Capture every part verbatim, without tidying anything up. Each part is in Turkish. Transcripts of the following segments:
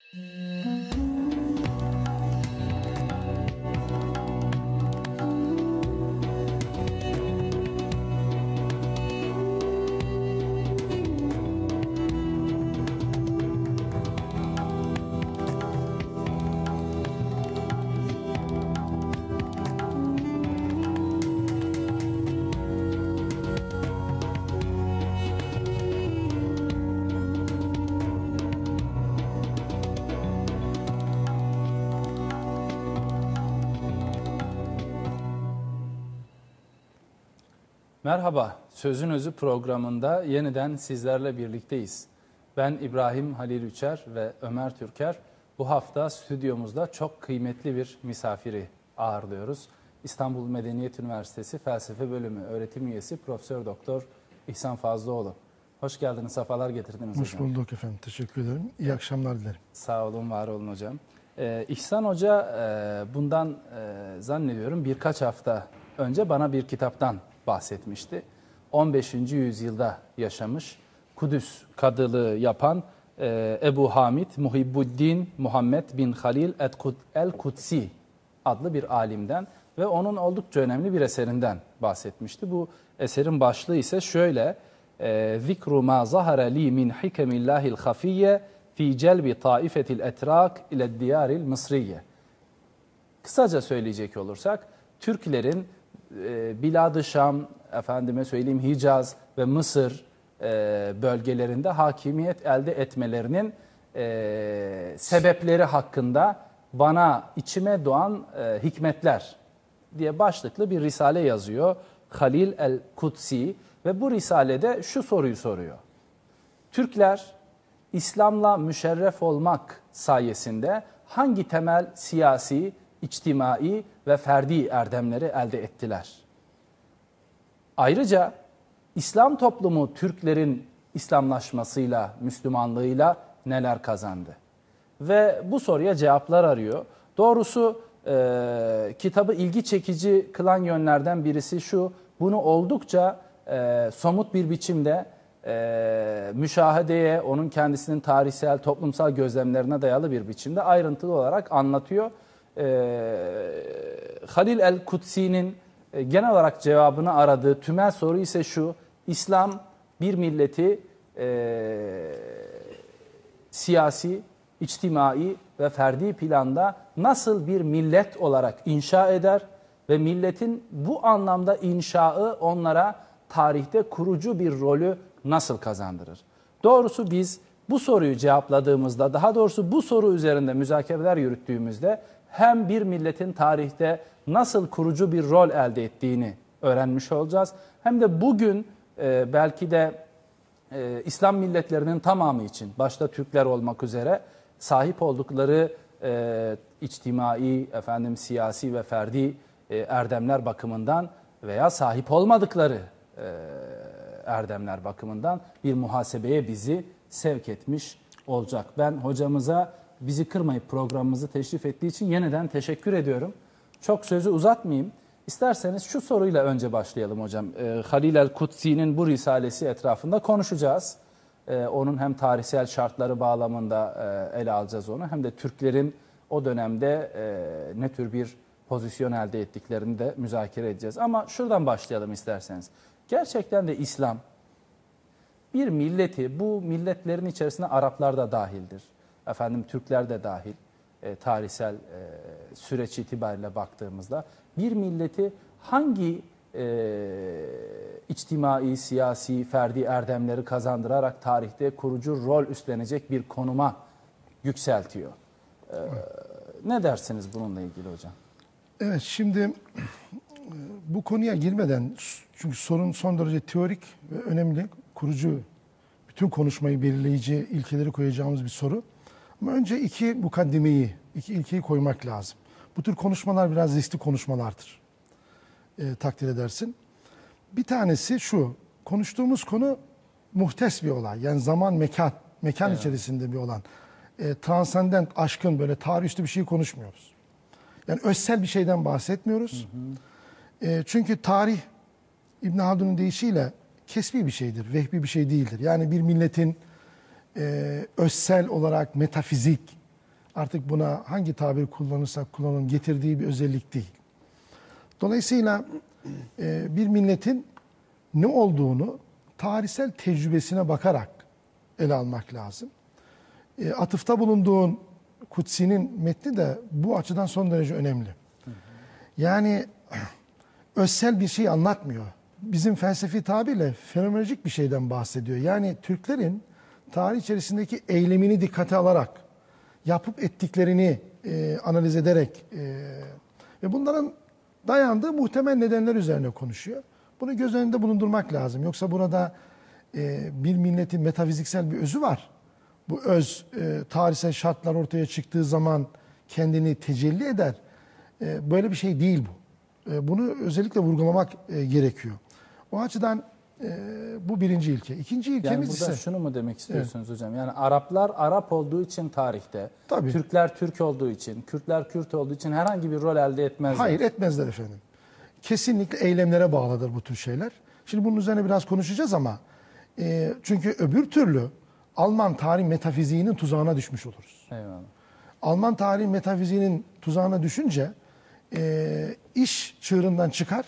Merhaba, Sözün Özü programında yeniden sizlerle birlikteyiz. Ben İbrahim Halil Üçer ve Ömer Türker. Bu hafta stüdyomuzda çok kıymetli bir misafiri ağırlıyoruz. İstanbul Medeniyet Üniversitesi Felsefe Bölümü öğretim üyesi Profesör Doktor İhsan Fazlıoğlu. Hoş geldiniz, sefalar getirdiniz Hoş hocam. Hoş bulduk efendim, teşekkür ederim. İyi akşamlar dilerim. Sağ olun, var olun hocam. Ee, İhsan Hoca e, bundan e, zannediyorum birkaç hafta önce bana bir kitaptan bahsetmişti. on beşinci yüzyılda yaşamış, Kudüs kadılığı yapan e, Ebu Hamid Muhibbuddin Muhammed bin Halil el-Kudsi adlı bir alimden ve onun oldukça önemli bir eserinden bahsetmişti. Bu eserin başlığı ise şöyle: Zikru ma zahara li min hikemillahil hafiyye fi celbi taifetil etrak ile diyaril mısriye. Kısaca söyleyecek olursak, Türklerin e, Bilad-ı Şam, efendime söyleyeyim Hicaz ve Mısır e, bölgelerinde hakimiyet elde etmelerinin e, sebepleri hakkında bana içime doğan e, hikmetler diye başlıklı bir risale yazıyor Halil el-Kudsi ve bu risalede şu soruyu soruyor: Türkler İslam'la müşerref olmak sayesinde hangi temel siyasi, içtimai ve ferdi erdemleri elde ettiler? Ayrıca İslam toplumu Türklerin İslamlaşmasıyla, Müslümanlığıyla neler kazandı? Ve bu soruya cevaplar arıyor. Doğrusu e, kitabı ilgi çekici kılan yönlerden birisi şu: bunu oldukça e, somut bir biçimde e, müşahedeye, onun kendisinin tarihsel, toplumsal gözlemlerine dayalı bir biçimde ayrıntılı olarak anlatıyor. E, Halil el-Kudsi'nin e, genel olarak cevabını aradığı tümel soru ise şu: İslam bir milleti e, siyasi, içtimai ve ferdi planda nasıl bir millet olarak inşa eder ve milletin bu anlamda inşaı onlara tarihte kurucu bir rolü nasıl kazandırır? Doğrusu biz bu soruyu cevapladığımızda, daha doğrusu bu soru üzerinde müzakereler yürüttüğümüzde hem bir milletin tarihte nasıl kurucu bir rol elde ettiğini öğrenmiş olacağız, hem de bugün e, belki de e, İslam milletlerinin tamamı için, başta Türkler olmak üzere, sahip oldukları e, içtimai, efendim siyasi ve ferdi e, erdemler bakımından veya sahip olmadıkları e, erdemler bakımından bir muhasebeye bizi sevk etmiş olacak. Ben hocamıza bizi kırmayıp programımızı teşrif ettiği için yeniden teşekkür ediyorum. Çok sözü uzatmayayım. İsterseniz şu soruyla önce başlayalım hocam. E, Halil el-Kudsi'nin bu risalesi etrafında konuşacağız. E, onun hem tarihsel şartları bağlamında e, ele alacağız onu, hem de Türklerin o dönemde e, ne tür bir pozisyon elde ettiklerini de müzakere edeceğiz. Ama şuradan başlayalım isterseniz. Gerçekten de İslam bir milleti, bu milletlerin içerisinde Araplar da dahildir, efendim Türkler de dahil, e, tarihsel e, süreç itibariyle baktığımızda bir milleti hangi e, içtimai, siyasi, ferdi erdemleri kazandırarak tarihte kurucu rol üstlenecek bir konuma yükseltiyor? E, ne dersiniz bununla ilgili hocam? Evet, şimdi bu konuya girmeden, çünkü sorun son derece teorik ve önemli, kurucu, bütün konuşmayı belirleyici ilkeleri koyacağımız bir soru. Ama önce iki mukaddimeyi, iki ilkeyi koymak lazım. Bu tür konuşmalar biraz riskli konuşmalardır, e, takdir edersin. Bir tanesi şu: konuştuğumuz konu muhtes bir olay. Yani zaman, mekan, mekan evet. içerisinde bir olan. E, transcendent, aşkın, böyle tarihüstü bir şey konuşmuyoruz. Yani özsel bir şeyden bahsetmiyoruz. Hı hı. E, çünkü tarih, İbn Haldun'un deyişiyle kesbi bir şeydir, vehbi bir şey değildir. Yani bir milletin e, özsel olarak metafizik, artık buna hangi tabir kullanırsak kullanalım getirdiği bir özellik değil. Dolayısıyla e, bir milletin ne olduğunu tarihsel tecrübesine bakarak ele almak lazım. E, atıfta bulunduğun Kutsi'nin metni de bu açıdan son derece önemli. Yani özsel bir şey anlatmıyor. Bizim felsefi tabirle fenomenolojik bir şeyden bahsediyor. Yani Türklerin tarih içerisindeki eylemini dikkate alarak, yapıp ettiklerini e, analiz ederek e, ve bunların dayandığı muhtemel nedenler üzerine konuşuyor. Bunu göz önünde bulundurmak lazım. Yoksa burada e, bir milletin metafiziksel bir özü var. Bu öz e, tarihsel şartlar ortaya çıktığı zaman kendini tecelli eder. E, böyle bir şey değil bu. E, bunu özellikle vurgulamak e, gerekiyor. O açıdan e, bu birinci ilke. İkinci ilkemiz yani burada ise... şunu mu demek istiyorsunuz evet. hocam? Yani Araplar Arap olduğu için tarihte, Tabii. Türkler Türk olduğu için, Kürtler Kürt olduğu için herhangi bir rol elde etmezler. Hayır, etmezler efendim. Kesinlikle eylemlere bağlıdır bu tür şeyler. Şimdi bunun üzerine biraz konuşacağız ama e, çünkü öbür türlü Alman tarih metafiziğinin tuzağına düşmüş oluruz. Eyvallah. Alman tarih metafiziğinin tuzağına düşünce e, iş çığırından çıkar.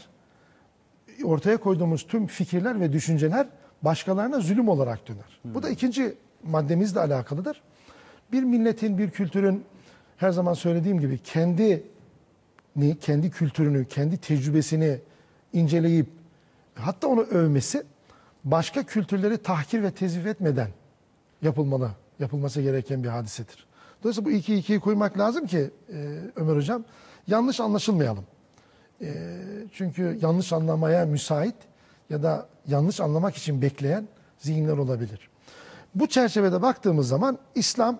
Ortaya koyduğumuz tüm fikirler ve düşünceler başkalarına zulüm olarak döner. Hmm. Bu da ikinci maddemizle alakalıdır. Bir milletin, bir kültürün her zaman söylediğim gibi kendi kendi kültürünü, kendi tecrübesini inceleyip hatta onu övmesi başka kültürleri tahkir ve tezif etmeden yapılmalı, yapılması gereken bir hadisedir. Dolayısıyla bu iki ikiyi koymak lazım ki e, Ömer Hocam yanlış anlaşılmayalım. E, çünkü yanlış anlamaya müsait ya da yanlış anlamak için bekleyen zihinler olabilir. Bu çerçevede baktığımız zaman İslam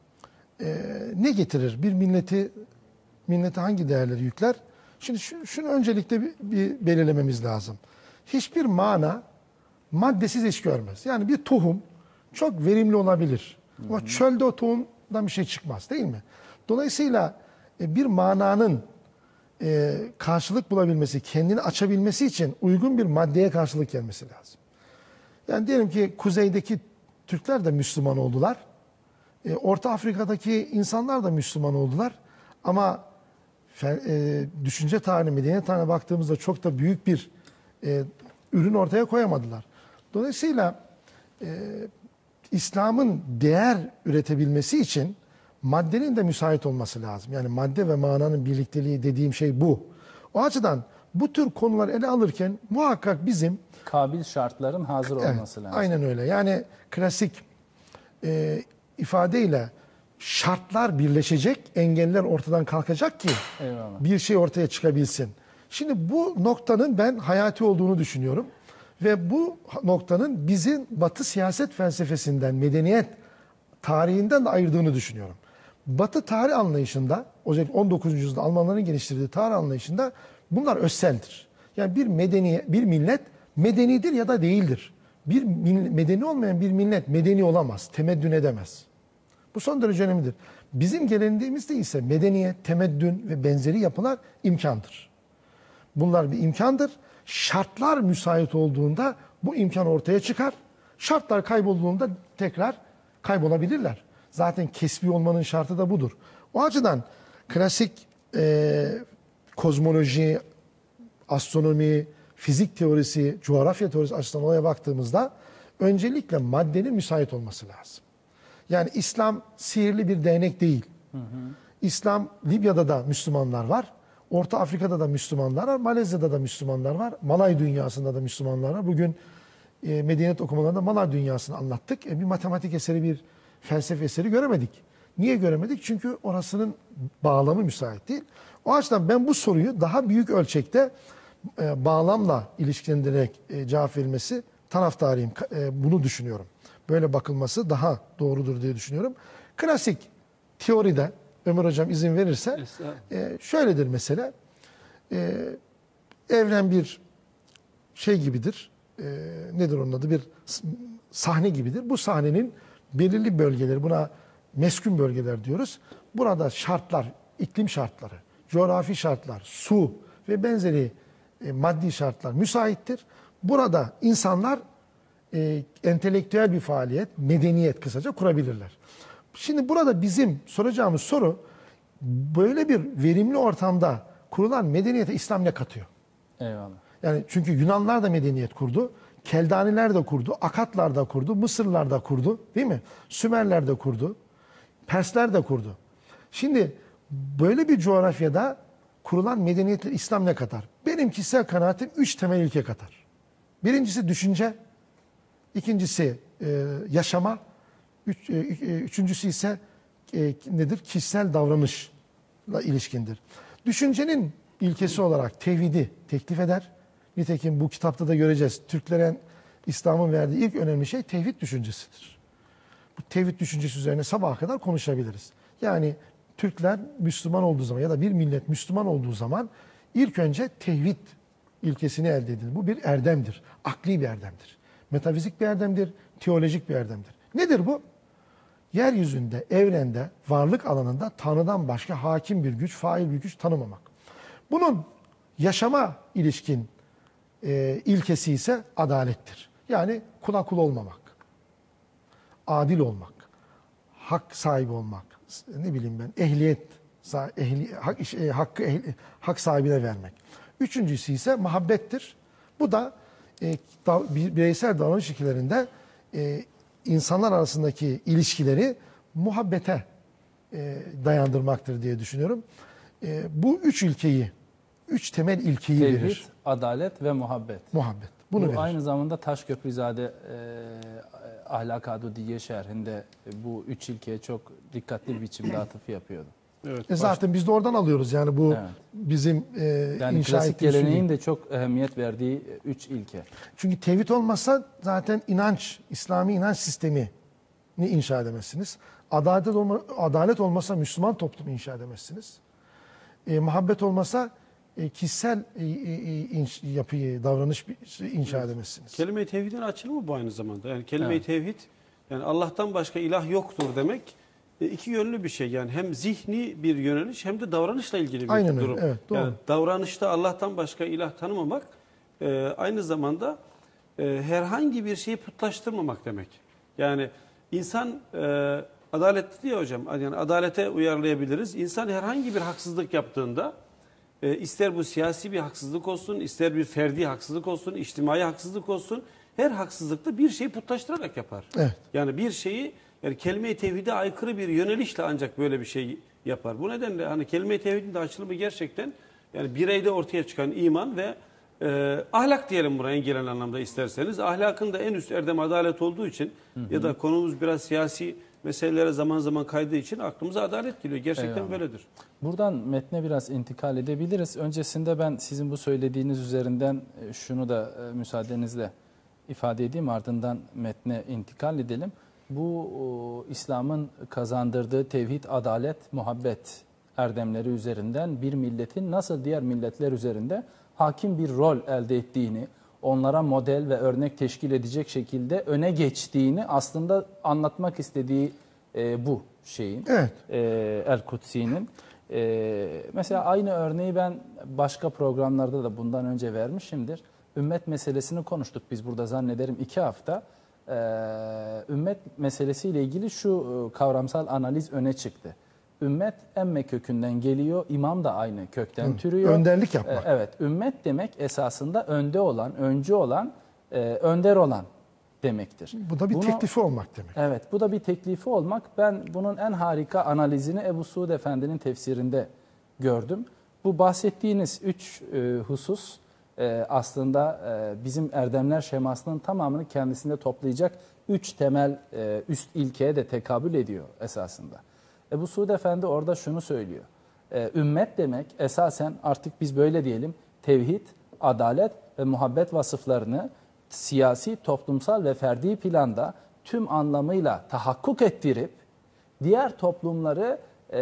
e, ne getirir? Bir milleti millete hangi değerleri yükler? Şimdi şu, şunu öncelikle bir, bir belirlememiz lazım. Hiçbir mana maddesiz iş görmez. Yani bir tohum çok verimli olabilir. Hı hı. Ama çölde o tohumdan bir şey çıkmaz değil mi? Dolayısıyla e, bir mananın e, karşılık bulabilmesi, kendini açabilmesi için uygun bir maddeye karşılık gelmesi lazım. Yani diyelim ki kuzeydeki Türkler de Müslüman oldular. E, Orta Afrika'daki insanlar da Müslüman oldular. Ama e, düşünce tarihine, medeniyet tarihine baktığımızda çok da büyük bir e, ürün ortaya koyamadılar. Dolayısıyla e, İslam'ın değer üretebilmesi için maddenin de müsait olması lazım. Yani madde ve mananın birlikteliği dediğim şey bu. O açıdan bu tür konular ele alırken muhakkak bizim kabil şartların hazır evet, olması lazım. Aynen öyle. Yani klasik e, ifadeyle şartlar birleşecek, engeller ortadan kalkacak ki Eyvallah. bir şey ortaya çıkabilsin. Şimdi bu noktanın ben hayati olduğunu düşünüyorum. Ve bu noktanın bizim Batı siyaset felsefesinden, medeniyet tarihinden de ayırdığını düşünüyorum. Batı tarih anlayışında, özellikle on dokuzuncu yüzyılda Almanların geliştirdiği tarih anlayışında bunlar özseldir. Yani bir medeni, bir millet medenidir ya da değildir. Bir medeni olmayan bir millet medeni olamaz, temeddün edemez. Bu son derece önemlidir. Bizim geleneğimizde ise medeniyet, temeddün ve benzeri yapılar imkandır. Bunlar bir imkandır. Şartlar müsait olduğunda bu imkan ortaya çıkar. Şartlar kaybolduğunda tekrar kaybolabilirler. Zaten kesbi olmanın şartı da budur. O açıdan klasik e, kozmoloji, astronomi, fizik teorisi, coğrafya teorisi açısından olaya baktığımızda öncelikle maddenin müsait olması lazım. Yani İslam sihirli bir değnek değil. Hı hı. İslam, Libya'da da Müslümanlar var. Orta Afrika'da da Müslümanlar var. Malezya'da da Müslümanlar var. Malay dünyasında da Müslümanlar var. Bugün e, medeniyet okumalarında Malay dünyasını anlattık. E, bir matematik eseri, bir felsefe eseri göremedik. Niye göremedik? Çünkü orasının bağlamı müsait değil. O açıdan ben bu soruyu daha büyük ölçekte e, bağlamla ilişkilendirerek e, cevap verilmesi taraftarıyım. E, bunu düşünüyorum. Böyle bakılması daha doğrudur diye düşünüyorum. Klasik teoride Ömer Hocam izin verirse e, şöyledir mesela. E, evren bir şey gibidir. E, nedir onun adı? Bir sahne gibidir. Bu sahnenin belirli bölgeleri, buna meskun bölgeler diyoruz. Burada şartlar, iklim şartları, coğrafi şartlar, su ve benzeri e, maddi şartlar müsaittir. Burada insanlar e, entelektüel bir faaliyet, medeniyet kısaca kurabilirler. Şimdi burada bizim soracağımız soru, böyle bir verimli ortamda kurulan medeniyete İslam ne katıyor? Eyvallah. Yani çünkü Yunanlar da medeniyet kurdu. Keldaniler de kurdu. Akatlar da kurdu. Mısırlılar da kurdu. Değil mi? Sümerler de kurdu. Persler de kurdu. Şimdi böyle bir coğrafyada kurulan medeniyetler İslam ne katar? Benim kişisel kanaatim üç temel ilke katar. Birincisi düşünce. İkincisi e, yaşama. Üç, e, üçüncüsü ise e, nedir? Kişisel davranışla ilişkindir. Düşüncenin ilkesi olarak tevhidi teklif eder. Nitekim bu kitapta da göreceğiz. Türklere İslam'ın verdiği ilk önemli şey tevhid düşüncesidir. Bu tevhid düşüncesi üzerine sabaha kadar konuşabiliriz. Yani Türkler Müslüman olduğu zaman ya da bir millet Müslüman olduğu zaman ilk önce tevhid ilkesini elde edilir. Bu bir erdemdir. Akli bir erdemdir. Metafizik bir erdemdir. Teolojik bir erdemdir. Nedir bu? Yeryüzünde, evrende, varlık alanında Tanrı'dan başka hakim bir güç, fail bir güç tanımamak. Bunun yaşama ilişkin e, ilkesi ise adalettir. Yani kula kul olmamak, adil olmak, hak sahibi olmak, ne bileyim ben, ehliyet, ehli, hak, e, hakkı ehli, hak sahibine vermek. Üçüncüsü ise muhabbettir. Bu da e, da, bireysel davranış ilkelerinde e, insanlar arasındaki ilişkileri muhabbete e, dayandırmaktır diye düşünüyorum. E, bu üç ilkeyi, üç temel ilkeyi Tevhid, verir. adalet ve muhabbet. Muhabbet. Bunu Bu verir. aynı zamanda Taşköprüzade e, Ahlak Adudiye şerhinde e, bu üç ilkeye çok dikkatli bir biçimde atıf yapıyordu. Evet, E zaten biz de oradan alıyoruz yani bu Evet. bizim e, Yani inşa klasik ettiği geleneğin usulü. de çok ehemmiyet verdiği üç ilke. Çünkü tevhid olmazsa zaten inanç, İslami inanç sistemini inşa edemezsiniz. Adalet, olma, adalet olmasa Müslüman toplumu inşa edemezsiniz. E, muhabbet olmasa e, kişisel e, e, inş, yapıyı, davranış inşa evet. edemezsiniz. Kelime-i tevhidin açılımı bu aynı zamanda. Yani kelime-i Evet. tevhid, yani Allah'tan başka ilah yoktur demek e, iki yönlü bir şey. Yani hem zihni bir yöneliş hem de davranışla ilgili bir Aynen durum. Öyle, evet, doğru. Yani davranışta Allah'tan başka ilah tanımamak e, aynı zamanda e, herhangi bir şeyi putlaştırmamak demek. Yani insan e, adaletli diyor hocam. Yani adalete uyarlayabiliriz. İnsan herhangi bir haksızlık yaptığında e, ister bu siyasi bir haksızlık olsun, ister bir ferdi haksızlık olsun, içtimai haksızlık olsun, her haksızlıkta bir şeyi putlaştırarak yapar. Evet. Yani bir şeyi, yani kelime-i tevhide aykırı bir yönelişle ancak böyle bir şey yapar. Bu nedenle hani kelime-i tevhidin de açılımı gerçekten yani bireyde ortaya çıkan iman ve e, ahlak diyelim buraya en genel anlamda isterseniz. Ahlakın da en üst erdem adalet olduğu için hı hı. ya da konumuz biraz siyasi meselelere zaman zaman kaydığı için aklımıza adalet geliyor. Gerçekten Eyvallah. böyledir. Buradan metne biraz intikal edebiliriz. Öncesinde ben sizin bu söylediğiniz üzerinden şunu da müsaadenizle ifade edeyim. Ardından metne intikal edelim. Bu İslam'ın kazandırdığı tevhid, adalet, muhabbet erdemleri üzerinden bir milletin nasıl diğer milletler üzerinde hakim bir rol elde ettiğini, onlara model ve örnek teşkil edecek şekilde öne geçtiğini aslında anlatmak istediği e, bu şeyin, evet. e, El-Kutsi'nin. E, mesela aynı örneği ben başka programlarda da bundan önce vermişimdir. Ümmet meselesini konuştuk biz burada zannederim iki hafta. E, ümmet meselesiyle ilgili şu kavramsal analiz öne çıktı. Ümmet emme kökünden geliyor, imam da aynı kökten Hı, türüyor. Önderlik yapmak. Evet, ümmet demek esasında önde olan, öncü olan, e, önder olan demektir. Bu da bir Bunu, teklifi olmak demek. Evet, bu da bir teklifi olmak. Ben bunun en harika analizini Ebu Suud Efendi'nin tefsirinde gördüm. Bu bahsettiğiniz üç e, husus e, aslında e, bizim erdemler şemasının tamamını kendisinde toplayacak üç temel e, üst ilkeye de tekabül ediyor esasında. Ebu Suud Efendi orada şunu söylüyor. Ee, ümmet demek esasen artık biz böyle diyelim tevhid, adalet ve muhabbet vasıflarını siyasi, toplumsal ve ferdi planda tüm anlamıyla tahakkuk ettirip diğer toplumları e,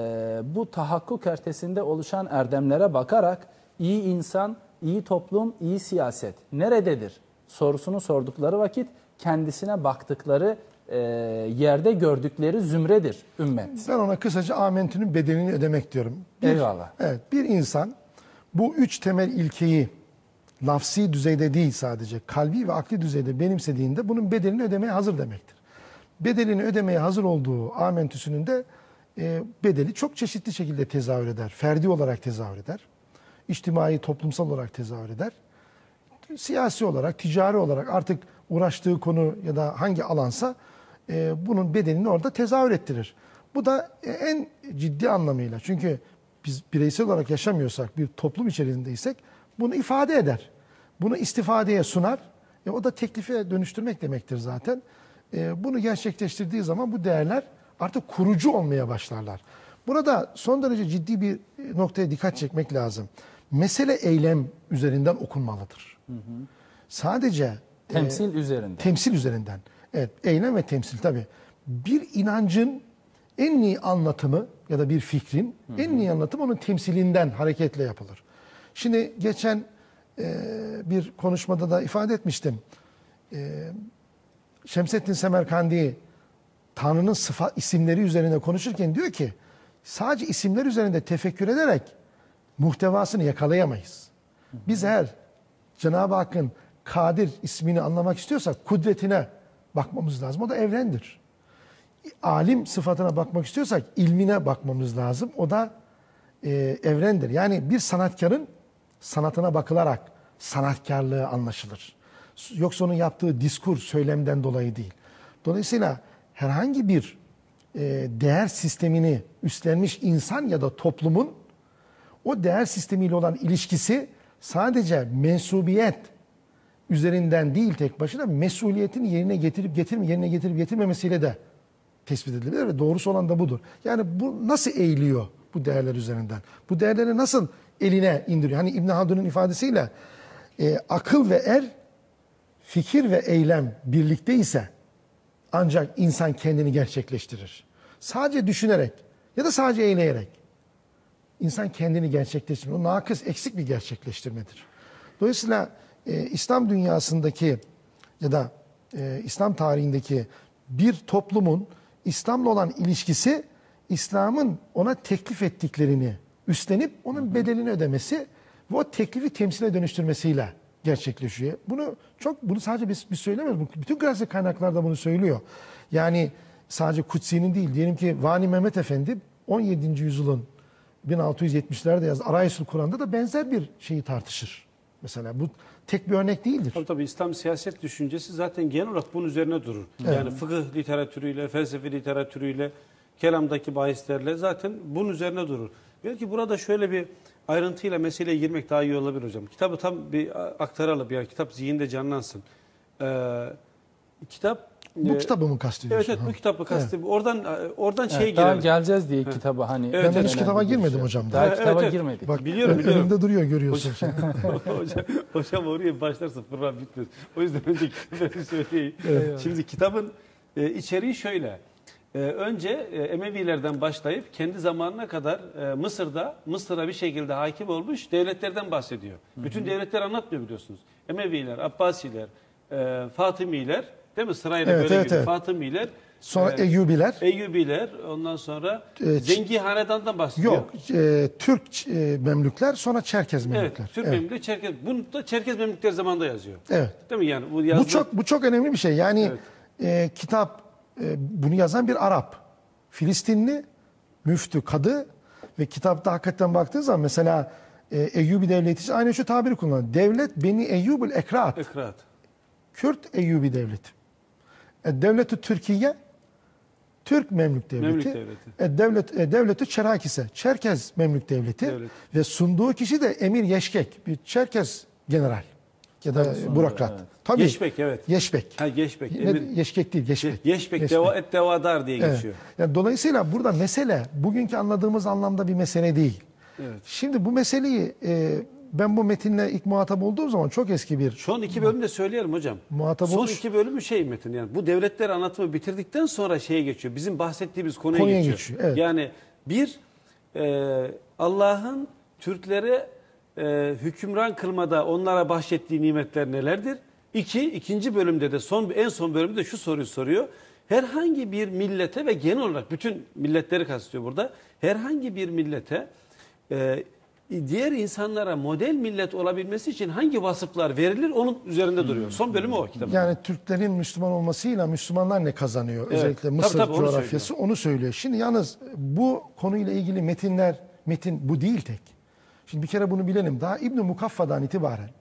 bu tahakkuk ertesinde oluşan erdemlere bakarak iyi insan, iyi toplum, iyi siyaset nerededir sorusunu sordukları vakit kendisine baktıkları E, yerde gördükleri zümredir ümmet. Ben ona kısaca amentünün bedelini ödemek diyorum. Bir, Eyvallah. Evet, bir insan bu üç temel ilkeyi lafsi düzeyde değil sadece kalbi ve akli düzeyde benimsediğinde bunun bedelini ödemeye hazır demektir. bedelini ödemeye hazır olduğu amentüsünün de e, bedeli çok çeşitli şekilde tezahür eder. Ferdi olarak tezahür eder. İçtimai, toplumsal olarak tezahür eder. Siyasi olarak, ticari olarak artık uğraştığı konu ya da hangi alansa e, bunun bedelini orada tezahür ettirir. Bu da e, en ciddi anlamıyla. Çünkü biz bireysel olarak yaşamıyorsak, bir toplum içerisindeysek bunu ifade eder. Bunu istifadeye sunar. E, o da teklife dönüştürmek demektir zaten. E, bunu gerçekleştirdiği zaman bu değerler artık kurucu olmaya başlarlar. Burada son derece ciddi bir noktaya dikkat çekmek lazım. Mesele eylem üzerinden okunmalıdır. Hı hı. Sadece temsil e, üzerinden. Temsil üzerinden. Evet, eylem ve temsil tabii. Bir inancın en iyi anlatımı ya da bir fikrin hı hı. en iyi anlatımı onun temsilinden hareketle yapılır. Şimdi geçen e, bir konuşmada da ifade etmiştim. E, Şemsettin Semerkandi Tanrı'nın sıfat isimleri üzerine konuşurken diyor ki sadece isimler üzerinde tefekkür ederek muhtevasını yakalayamayız. Biz eğer Cenab-ı Hakk'ın Kadir ismini anlamak istiyorsak kudretine bakmamız lazım. O da evrendir. Alim sıfatına bakmak istiyorsak ilmine bakmamız lazım. O da e, evrendir. Yani bir sanatkarın sanatına bakılarak sanatkarlığı anlaşılır. Yoksa onun yaptığı diskur, söylemden dolayı değil. Dolayısıyla herhangi bir e, değer sistemini üstlenmiş insan ya da toplumun o değer sistemiyle olan ilişkisi sadece mensubiyet üzerinden değil tek başına mesuliyetini yerine getirip getirme yerine getirip getirmemesiyle de tespit edilebilir ve doğrusu olan da budur. Yani bu nasıl eğiliyor bu değerler üzerinden? Bu değerleri nasıl eline indiriyor? Hani İbn Haldun'un ifadesiyle e, akıl ve er, fikir ve eylem birlikte ise ancak insan kendini gerçekleştirir. Sadece düşünerek ya da sadece eyleyerek insan kendini gerçekleştirmez. O nakıs, eksik bir gerçekleştirmedir. Dolayısıyla e, İslam dünyasındaki ya da e, İslam tarihindeki bir toplumun İslam'la olan ilişkisi İslam'ın ona teklif ettiklerini üstlenip onun bedelini ödemesi ve o teklifi temsile dönüştürmesiyle gerçekleşiyor. Bunu çok bunu sadece biz, biz söylemiyoruz. Bütün klasik kaynaklarda bunu söylüyor. Yani sadece Kutsi'nin değil. Diyelim ki Vani Mehmet Efendi on yedinci yüzyılın bin altı yüz yetmişlerde yazdığı Arayüsül Kur'an'da da benzer bir şeyi tartışır. Mesela bu tek bir örnek değildir. Tabii tabii İslam siyaset düşüncesi zaten genel olarak bunun üzerine durur. Evet. Yani fıkıh literatürüyle, felsefe literatürüyle, kelamdaki bahislerle zaten bunun üzerine durur. Belki burada şöyle bir ayrıntıyla meseleye girmek daha iyi olabilir hocam. Kitabı tam bir aktaralım. Yani kitap zihinde canlansın. Ee, kitap Bu e, kitabı mı kastediyorsun? Evet, evet bu kitabı kastediyorum. Evet. Oradan oradan evet, şeye daha girelim. geleceğiz diye evet. kitaba hani. Evet, ben henüz kitaba girmedim şey. hocam. Daha evet, kitaba evet. girmedik. Bak, biliyorum biliyorum. Önümde duruyor görüyorsun. hocam, hocam oraya başlarsa program bitmez. O yüzden önce kitabı söyleyeyim. Evet. Şimdi kitabın e, içeriği şöyle. E, önce e, Emevilerden başlayıp kendi zamanına kadar e, Mısır'da Mısır'a bir şekilde hakim olmuş devletlerden bahsediyor. Hı hı. Bütün devletleri anlatmıyor biliyorsunuz. Emeviler, Abbasiler, e, Fatımiler, değil mi? Sırayla evet, böyle evet, gidiyor. evet. Fatımiler, sonra e, Eyyubiler. Eyyubiler, ondan sonra e, Zengi Hanedan'dan bahsediyor. Yok, e, Türk e, Memlükler, sonra Çerkez Memlükler. Evet, Türk evet. Memlükleri, Çerkez. Bunu da Çerkez Memlükleri zamanında yazıyor. Evet. Değil mi yani? Bu, yazdı... bu çok bu çok önemli bir şey. Yani evet. e, kitap e, bunu yazan bir Arap, Filistinli, müftü, kadı ve kitapta hakikaten baktığınız zaman mesela e, Eyyubi devleti için aynı şu tabiri kullanıyor. Devlet Beni Eyyubul Ekrat. Ekrat. Kürt Eyyubi devleti. E, devleti Türkiye, Türk Memlük devleti. Memlük devleti. E, devlet e, devleti Çerakise, Çerkez Memlük devleti. Devlet. Ve sunduğu kişi de Emir Yeşkek, bir Çerkez general ya da Tabii bürokrat. Evet. Tabii. Yeşbek evet. Yeşbek. Ha Yeşbek. Emir... Yeşkek değil, Yeşbek. Yeşbek, Yeşbek. Deva, et devadar diye evet. geçiyor. Yani dolayısıyla burada mesele bugünkü anladığımız anlamda bir mesele değil. Evet. Şimdi bu meseleyi e, ben bu metinle ilk muhatap olduğum zaman çok eski bir... Son iki bölümde söyleyelim hocam. Muhatap Son oluş... iki bölümü şey metin yani bu devletler anlatımı bitirdikten sonra şeye geçiyor. Bizim bahsettiğimiz konuya, konuya geçiyor. geçiyor evet. Yani bir e, Allah'ın Türklere e, hükümran kılmada onlara bahşettiği nimetler nelerdir? İki, ikinci bölümde de son en son bölümde şu soruyu soruyor. Herhangi bir millete ve genel olarak bütün milletleri kastediyor burada. Herhangi bir millete e, diğer insanlara model millet olabilmesi için hangi vasıflar verilir onun üzerinde duruyor. Son bölümü o kitabın. Yani Türklerin Müslüman olmasıyla Müslümanlar ne kazanıyor? Evet. Özellikle Mısır Tabii, tabii, onu coğrafyası söylüyor. onu söylüyor. Şimdi yalnız bu konuyla ilgili metinler, metin bu değil tek. Şimdi bir kere bunu bilelim. Daha İbn-i Mukaffa'dan itibaren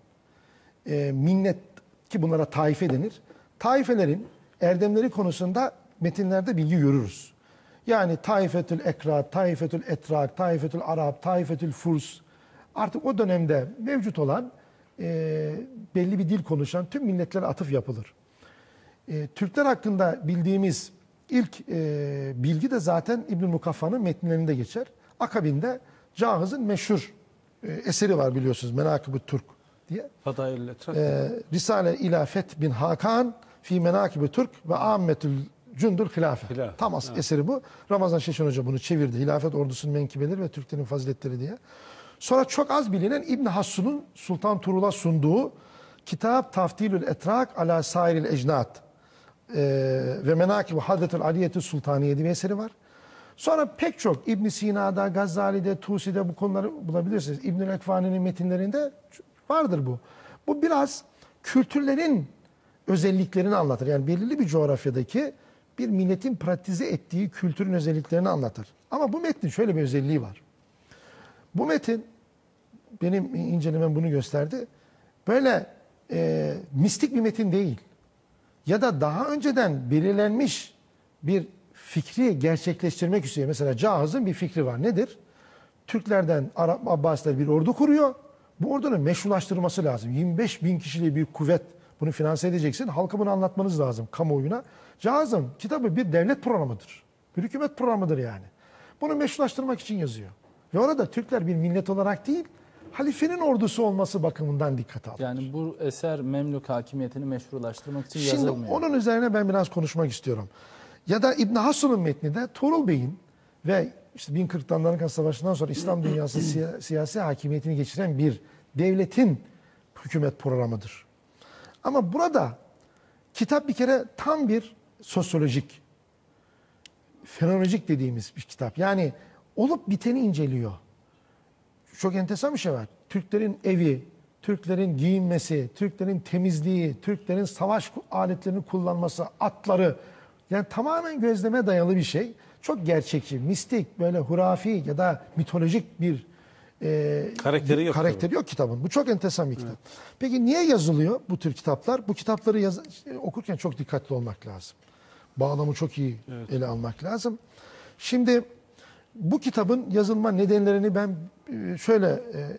e, minnet ki bunlara taife denir. Taifelerin erdemleri konusunda metinlerde bilgi görürüz. Yani Taifetül Ekra, Taifetül Etrak, Taifetül Arap, Taifetül Furs artık o dönemde mevcut olan e, belli bir dil konuşan tüm milletlere atıf yapılır. E, Türkler hakkında bildiğimiz ilk e, bilgi de zaten İbn-i Mukaffa'nın metinlerinde geçer. Akabinde Cahız'ın meşhur e, eseri var biliyorsunuz Menakıb-ı Türk diye. Fadailül Etrak. E, Risale ila Feth bin Hakan fi Menakıb-ı Türk ve Ammetül Cundul Hilafe. Hilaf, Tam as evet. eseri bu. Ramazan Şeşen Hoca bunu çevirdi. Hilafet ordusunun menkibeleri ve Türklerin faziletleri diye. Sonra çok az bilinen İbn Hassun'un Sultan Tuğrul'a sunduğu Kitap Taftilül Etrak ala Sairil Ecnat e, ve Menakib-i Hadretül Aliyetü Sultaniye diye bir eseri var. Sonra pek çok İbn Sina'da, Gazali'de, Tusi'de bu konuları bulabilirsiniz. İbnül Ekvani'nin metinlerinde vardır bu. Bu biraz kültürlerin özelliklerini anlatır. Yani belirli bir coğrafyadaki bir milletin pratize ettiği kültürün özelliklerini anlatır. Ama bu metnin şöyle bir özelliği var. Bu metin, benim incelemem bunu gösterdi. Böyle e, mistik bir metin değil. Ya da daha önceden belirlenmiş bir fikri gerçekleştirmek istiyor. Mesela Cahız'ın bir fikri var. Nedir? Türklerden Arap Abbasiler bir ordu kuruyor. Bu ordunun meşrulaştırılması lazım. yirmi beş bin kişilik bir kuvvet. Bunu finanse edeceksin. Halka bunu anlatmanız lazım kamuoyuna. Cahız'ın kitabı bir devlet programıdır. Bir hükümet programıdır yani. Bunu meşrulaştırmak için yazıyor. Ve orada Türkler bir millet olarak değil, halifenin ordusu olması bakımından dikkate alır. Yani bu eser Memlük hakimiyetini meşrulaştırmak için Şimdi yazılmıyor. onun üzerine ben biraz konuşmak istiyorum. Ya da İbn Hassun'un metninde Tuğrul Bey'in ve işte bin kırktan Amerika Savaşı'ndan sonra İslam dünyası siya, siyasi hakimiyetini geçiren bir devletin hükümet programıdır. Ama burada kitap bir kere tam bir sosyolojik, fenomenolojik dediğimiz bir kitap. Yani olup biteni inceliyor. Çok enteresan bir şey var. Türklerin evi, Türklerin giyinmesi, Türklerin temizliği, Türklerin savaş aletlerini kullanması, atları. Yani tamamen gözleme dayalı bir şey. Çok gerçekçi, mistik, böyle hurafi ya da mitolojik bir e, Karakteri yok karakteri yok kitabın. Bu çok enteresan bir kitap. Evet. Peki niye yazılıyor bu tür kitaplar? Bu kitapları yaz okurken çok dikkatli olmak lazım. Bağlamı çok iyi evet. ele almak lazım. Şimdi bu kitabın yazılma nedenlerini ben şöyle e,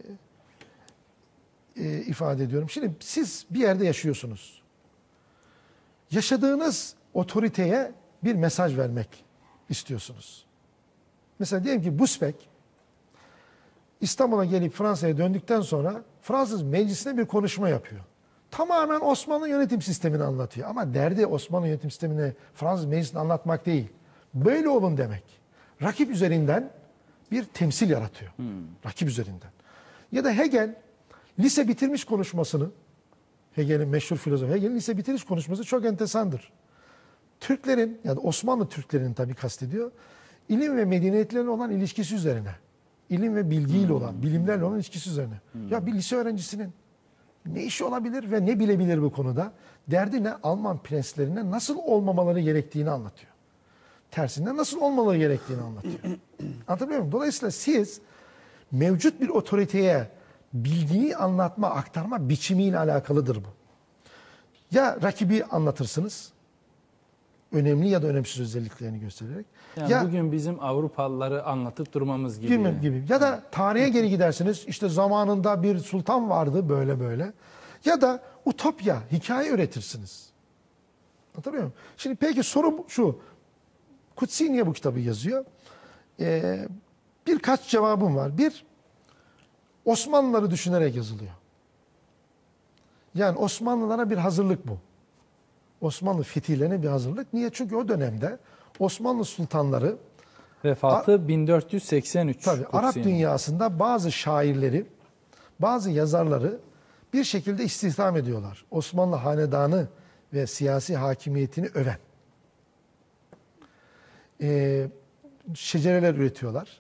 e, ifade ediyorum. Şimdi siz bir yerde yaşıyorsunuz. Yaşadığınız otoriteye bir mesaj vermek istiyorsunuz. Mesela diyelim ki Busbek İstanbul'a gelip Fransa'ya döndükten sonra Fransız meclisine bir konuşma yapıyor. Tamamen Osmanlı yönetim sistemini anlatıyor. Ama derdi Osmanlı yönetim sistemini Fransız meclisine anlatmak değil. Böyle olun demek. Rakip üzerinden bir temsil yaratıyor. Hmm. Rakip üzerinden. Ya da Hegel lise bitirmiş konuşmasını, Hegel'in meşhur filozof Hegel'in lise bitirmiş konuşması çok enteresandır. Türklerin ya da Osmanlı Türklerinin tabii kastediyor. İlim ve medeniyetlerle olan ilişkisi üzerine. İlim ve bilgiyle hmm. olan, bilimlerle olan ilişkisi üzerine. Hmm. Ya bir lise öğrencisinin ne işi olabilir ve ne bilebilir bu konuda? Derdi ne? Alman prenslerine nasıl olmamaları gerektiğini anlatıyor. Tersinde nasıl olmaları gerektiğini anlatıyor. Anlatabiliyor muyum? Dolayısıyla siz mevcut bir otoriteye bilgiyi anlatma, aktarma biçimiyle alakalıdır bu. Ya rakibi anlatırsınız, önemli ya da önemsiz özelliklerini göstererek. Yani ya, bugün bizim Avrupalıları anlatıp durmamız gibi. gibi, gibi. Ya da tarihe geri gidersiniz, işte zamanında bir sultan vardı böyle böyle. Ya da utopya, hikaye üretirsiniz. Anlatabiliyor muyum? Şimdi peki soru şu. Kutsi niye bu kitabı yazıyor? Ee, birkaç cevabım var. Bir, Osmanlıları düşünerek yazılıyor. Yani Osmanlılara bir hazırlık bu. Osmanlı fetihlerine bir hazırlık. Niye? Çünkü o dönemde Osmanlı sultanları... Vefatı bin dört yüz seksen üç. Tabii Arap dünyasında bazı şairleri, bazı yazarları bir şekilde istihdam ediyorlar. Osmanlı hanedanı ve siyasi hakimiyetini öven. Ee, şecereler üretiyorlar.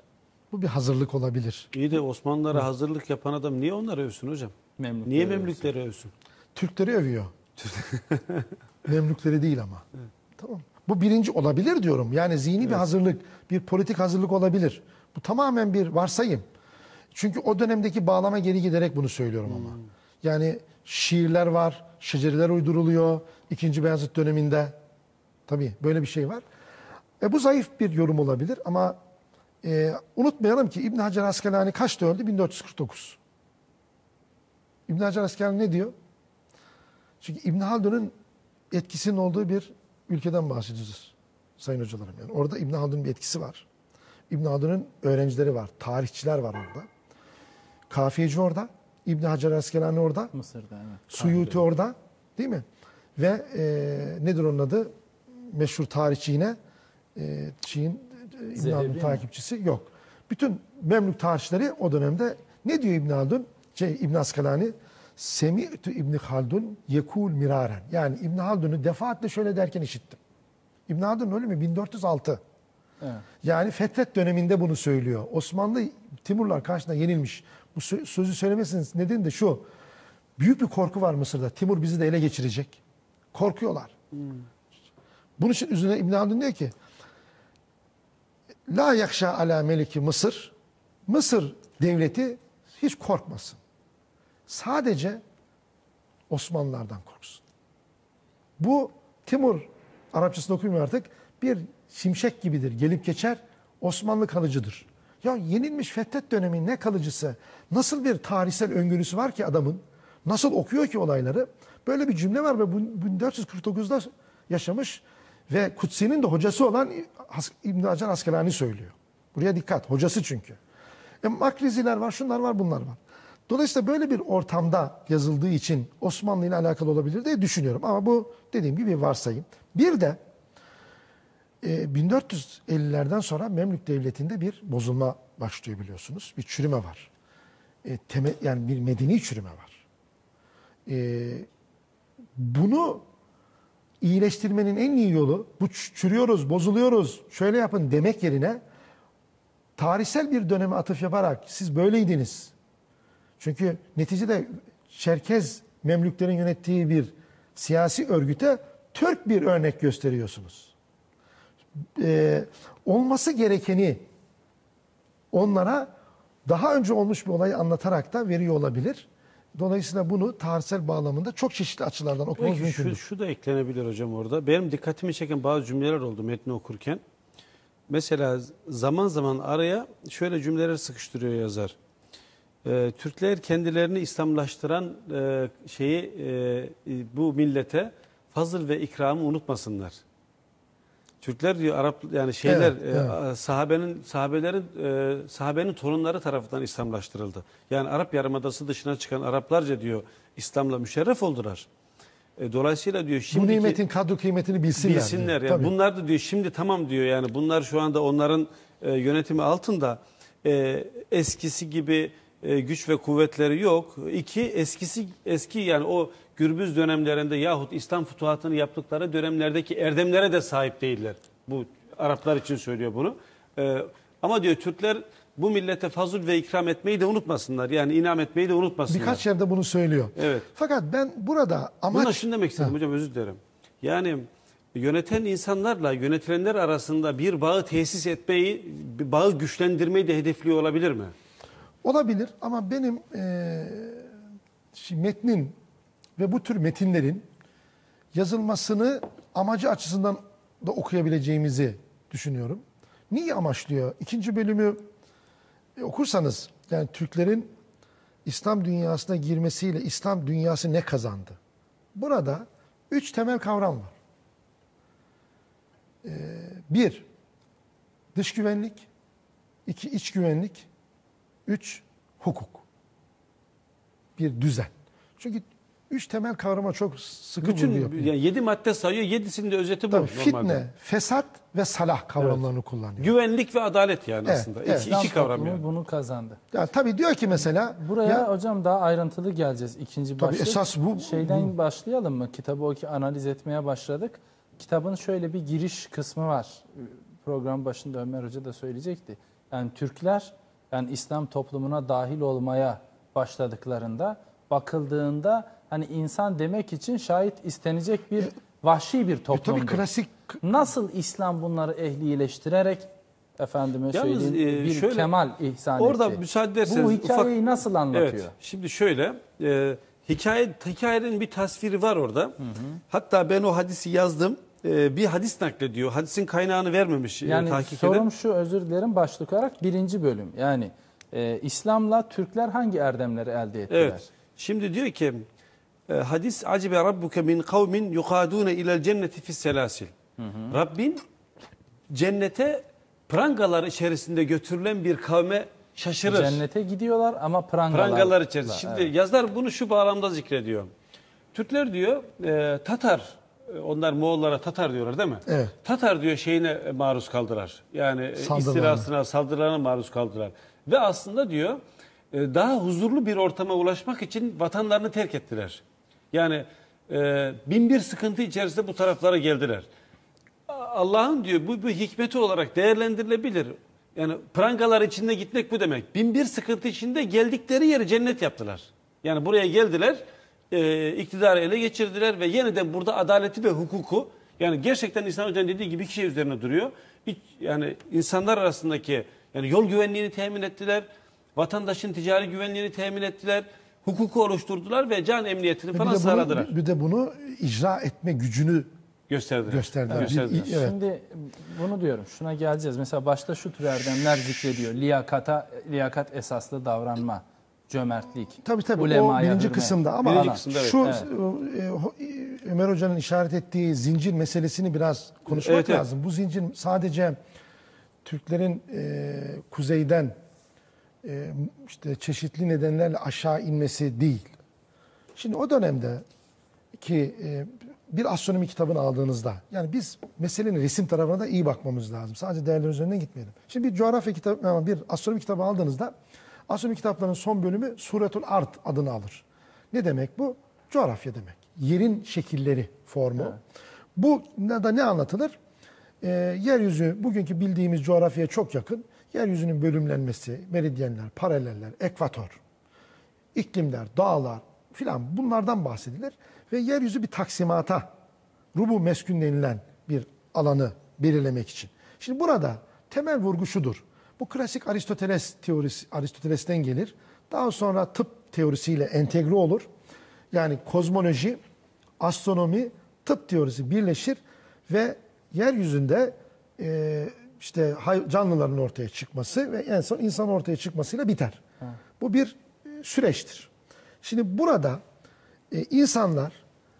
Bu bir hazırlık olabilir. İyi de Osmanlılara hazırlık yapan adam niye onları övsün hocam? Memlükleri Niye Memlükleri övsün? Türkleri övüyor. Memlükleri değil ama. Evet. Tamam. Bu birinci olabilir diyorum. Yani zihni evet. bir hazırlık, bir politik hazırlık olabilir. Bu tamamen bir varsayım. Çünkü o dönemdeki bağlama geri giderek bunu söylüyorum ama. Hmm. Yani şiirler var, şeceriler uyduruluyor. İkinci Beyazıt döneminde. Tabii böyle bir şey var. E bu zayıf bir yorum olabilir ama e, unutmayalım ki İbn Hacer Askalani kaçta öldü? bin dört yüz kırk dokuz. İbn Hacer Askalani ne diyor? Çünkü İbn Haldun'un etkisinin olduğu bir ülkeden bahsediyoruz sayın hocalarım. Yani orada İbn Haldun'un bir etkisi var. İbn Haldun'un öğrencileri var, tarihçiler var orada. Kafiyeci orada, İbn Hacer Askalani orada, Mısır'da, evet. Suyuti orada, değil mi? Ve e, nedir onun adı? Meşhur tarihçi yine e, Çin e, İbn Haldun takipçisi yok. Bütün Memlük tarihçileri o dönemde ne diyor İbn Haldun? Şey, İbn Askalani Semi'tü İbn Haldun yekul miraren. Yani İbn Haldun'u defaatle şöyle derken işittim. İbn Haldun öyle mi? bin dört yüz altı. Evet. Yani Fetret döneminde bunu söylüyor. Osmanlı Timurlar karşısında yenilmiş. Bu sözü söylemesinin nedeni de şu. Büyük bir korku var Mısır'da. Timur bizi de ele geçirecek. Korkuyorlar. Hmm. Bunun için üzerine İbn Haldun diyor ki La yakşa ala meliki Mısır. Mısır devleti hiç korkmasın. Sadece Osmanlılardan korksun. Bu Timur, Arapçasını okumuyor artık, bir şimşek gibidir. Gelip geçer, Osmanlı kalıcıdır. Ya yenilmiş Fetret dönemi ne kalıcısı? Nasıl bir tarihsel öngörüsü var ki adamın? Nasıl okuyor ki olayları? Böyle bir cümle var ve bin dört yüz kırk dokuzda yaşamış ve Kutsi'nin de hocası olan İbn Hacer Askalani söylüyor. Buraya dikkat, hocası çünkü. E, Makriziler var, şunlar var, bunlar var. Dolayısıyla böyle bir ortamda yazıldığı için Osmanlı ile alakalı olabilir diye düşünüyorum. Ama bu dediğim gibi bir varsayım. Bir de e, bin dört yüz ellilerden sonra Memlük Devleti'nde bir bozulma başlıyor biliyorsunuz. Bir çürüme var. E, temel, yani bir medeni çürüme var. E, bunu iyileştirmenin en iyi yolu bu çürüyoruz, bozuluyoruz, şöyle yapın demek yerine tarihsel bir döneme atıf yaparak siz böyleydiniz. Çünkü neticede Çerkez Memlüklerin yönettiği bir siyasi örgüte Türk bir örnek gösteriyorsunuz. Ee, olması gerekeni onlara daha önce olmuş bir olayı anlatarak da veriyor olabilir. Dolayısıyla bunu tarihsel bağlamında çok çeşitli açılardan okumamız mümkündür. Şu, şu da eklenebilir hocam orada. Benim dikkatimi çeken bazı cümleler oldu metni okurken. Mesela zaman zaman araya şöyle cümleler sıkıştırıyor yazar. Ee, Türkler kendilerini İslamlaştıran e, şeyi e, bu millete fazıl ve ikramı unutmasınlar. Türkler diyor Arap yani şeyler evet, evet. E, sahabenin sahabelerin e, sahabenin torunları tarafından İslamlaştırıldı. Yani Arap Yarımadası dışına çıkan Araplarca diyor İslam'la müşerref oldular. E, dolayısıyla diyor şimdi bu nimetin kadro kıymetini bilsinler. Bilsinler. Yani bunlar da diyor şimdi tamam diyor yani bunlar şu anda onların e, yönetimi altında e, eskisi gibi e, güç ve kuvvetleri yok. İki eskisi eski yani o Gürbüz dönemlerinde yahut İslam fütuhatını yaptıkları dönemlerdeki erdemlere de sahip değiller. Bu Araplar için söylüyor bunu. E, ama diyor Türkler bu millete fazıl ve ikram etmeyi de unutmasınlar. Yani inam etmeyi de unutmasınlar. Birkaç yerde bunu söylüyor. Evet. Fakat ben burada amaç... Buna şunu demek istedim ha. hocam özür dilerim. Yani yöneten insanlarla yönetilenler arasında bir bağı tesis etmeyi, bir bağı güçlendirmeyi de hedefliyor olabilir mi? Olabilir ama benim e, metnin ve bu tür metinlerin yazılmasını amacı açısından da okuyabileceğimizi düşünüyorum. Niye amaçlıyor? İkinci bölümü e, okursanız yani Türklerin İslam dünyasına girmesiyle İslam dünyası ne kazandı? Burada üç temel kavram var. Ee, bir, dış güvenlik. iki iç güvenlik. Üç, hukuk. Bir düzen. Çünkü üç temel kavrama çok sıkı vurgu yapıyor. Yani yedi madde sayıyor, yedisinin de özeti bu. Tabii, fitne, fesat ve salah kavramlarını evet. kullanıyor. Güvenlik ve adalet yani evet, aslında. Evet. İki, iki kavram yani. Bunu kazandı. Ya tabii diyor ki mesela. Buraya ya, hocam daha ayrıntılı geleceğiz. İkinci başlık. Tabii esas bu. Şeyden bu. başlayalım mı? Kitabı o ki analiz etmeye başladık. Kitabın şöyle bir giriş kısmı var. Program başında Ömer Hoca da söyleyecekti. Yani Türkler yani İslam toplumuna dahil olmaya başladıklarında bakıldığında hani insan demek için şayet istenecek bir vahşi bir toplumdu. Tabii klasik. Nasıl İslam bunları ehlileştirerek efendime Yalnız, söyleyeyim e, bir şöyle, kemal ihsan orada etti. müsaade ederseniz Bu hikayeyi ufak, nasıl anlatıyor? Evet, şimdi şöyle e, hikaye hikayenin bir tasviri var orada. Hı hı. Hatta ben o hadisi yazdım. E, bir hadis naklediyor. Hadisin kaynağını vermemiş. Yani e, tahkik sorum eden. şu, özür dilerim, başlık olarak birinci bölüm. Yani e, İslam'la Türkler hangi erdemleri elde ettiler? Evet. Şimdi diyor ki e, hadis acibe rabbuke min kavmin yukadune ilel cenneti fis selasil. Rabbin cennete prangalar içerisinde götürülen bir kavme şaşırır. Cennete gidiyorlar ama prangalar, Prangalar içerisinde. Şimdi evet. yazar bunu şu bağlamda zikrediyor. Türkler diyor e, Tatar, onlar Moğollara Tatar diyorlar değil mi? Evet. Tatar diyor şeyine maruz kaldılar. Yani Saldırılarına. istilasına, saldırılarına maruz kaldılar. Ve aslında diyor e, daha huzurlu bir ortama ulaşmak için vatanlarını terk ettiler. Yani e, bin bir sıkıntı içerisinde bu taraflara geldiler. Allah'ın diyor bu, bu hikmeti olarak değerlendirilebilir. Yani prangalar içinde gitmek bu demek. Bin bir sıkıntı içinde geldikleri yeri cennet yaptılar. Yani buraya geldiler, e, iktidarı ele geçirdiler ve yeniden burada adaleti ve hukuku, yani gerçekten İhsan Hoca'nın dediği gibi iki şey üzerine duruyor. Hiç, yani insanlar arasındaki yani yol güvenliğini temin ettiler, vatandaşın ticari güvenliğini temin ettiler, hukuku oluşturdular ve can emniyetini Ve falan bir de bunu, sağladılar. Bir de bunu icra etme gücünü Gösterdiler. gösterdiler. Evet. Bir- Gösterdiler. evet. Şimdi bunu diyorum, şuna geleceğiz. Mesela başta şu tür erdemler zikrediyor. Liyakata, liyakat esaslı davranma, cömertlik, Tabii tabii ulemaya o birinci hürmet. kısımda ama Birinci kısımda, evet. şu Evet. e, ho- e, Ömer Hoca'nın işaret ettiği zincir meselesini biraz konuşmak Evet, evet. lazım. Bu zincir sadece Türklerin e, kuzeyden e, işte çeşitli nedenlerle aşağı inmesi değil. Şimdi o dönemde ki e, bir astronomi kitabını aldığınızda, yani biz meselenin resim tarafına da iyi bakmamız lazım. Sadece değerler üzerinden gitmeyelim. Şimdi bir coğrafya kitabı, bir astronomi kitabı aldığınızda astronomi kitaplarının son bölümü Suretul Ard adını alır. Ne demek bu? Coğrafya demek. Yerin şekilleri, formu. Evet. Bu da ne anlatılır? Ee, yeryüzü bugünkü bildiğimiz coğrafyaya çok yakın. Yeryüzünün bölümlenmesi, meridyenler, paraleller, ekvator, iklimler, dağlar filan bunlardan bahsedilir. Ve yeryüzü bir taksimata, rubu meskün denilen bir alanı belirlemek için. Şimdi burada temel vurgu şudur. Bu klasik Aristoteles teorisi, Aristoteles'ten gelir. Daha sonra tıp teorisiyle entegre olur. Yani kozmoloji, astronomi, tıp teorisi birleşir ve yeryüzünde e, işte canlıların ortaya çıkması ve en son insan ortaya çıkmasıyla biter. Ha. Bu bir süreçtir. Şimdi burada e, insanlar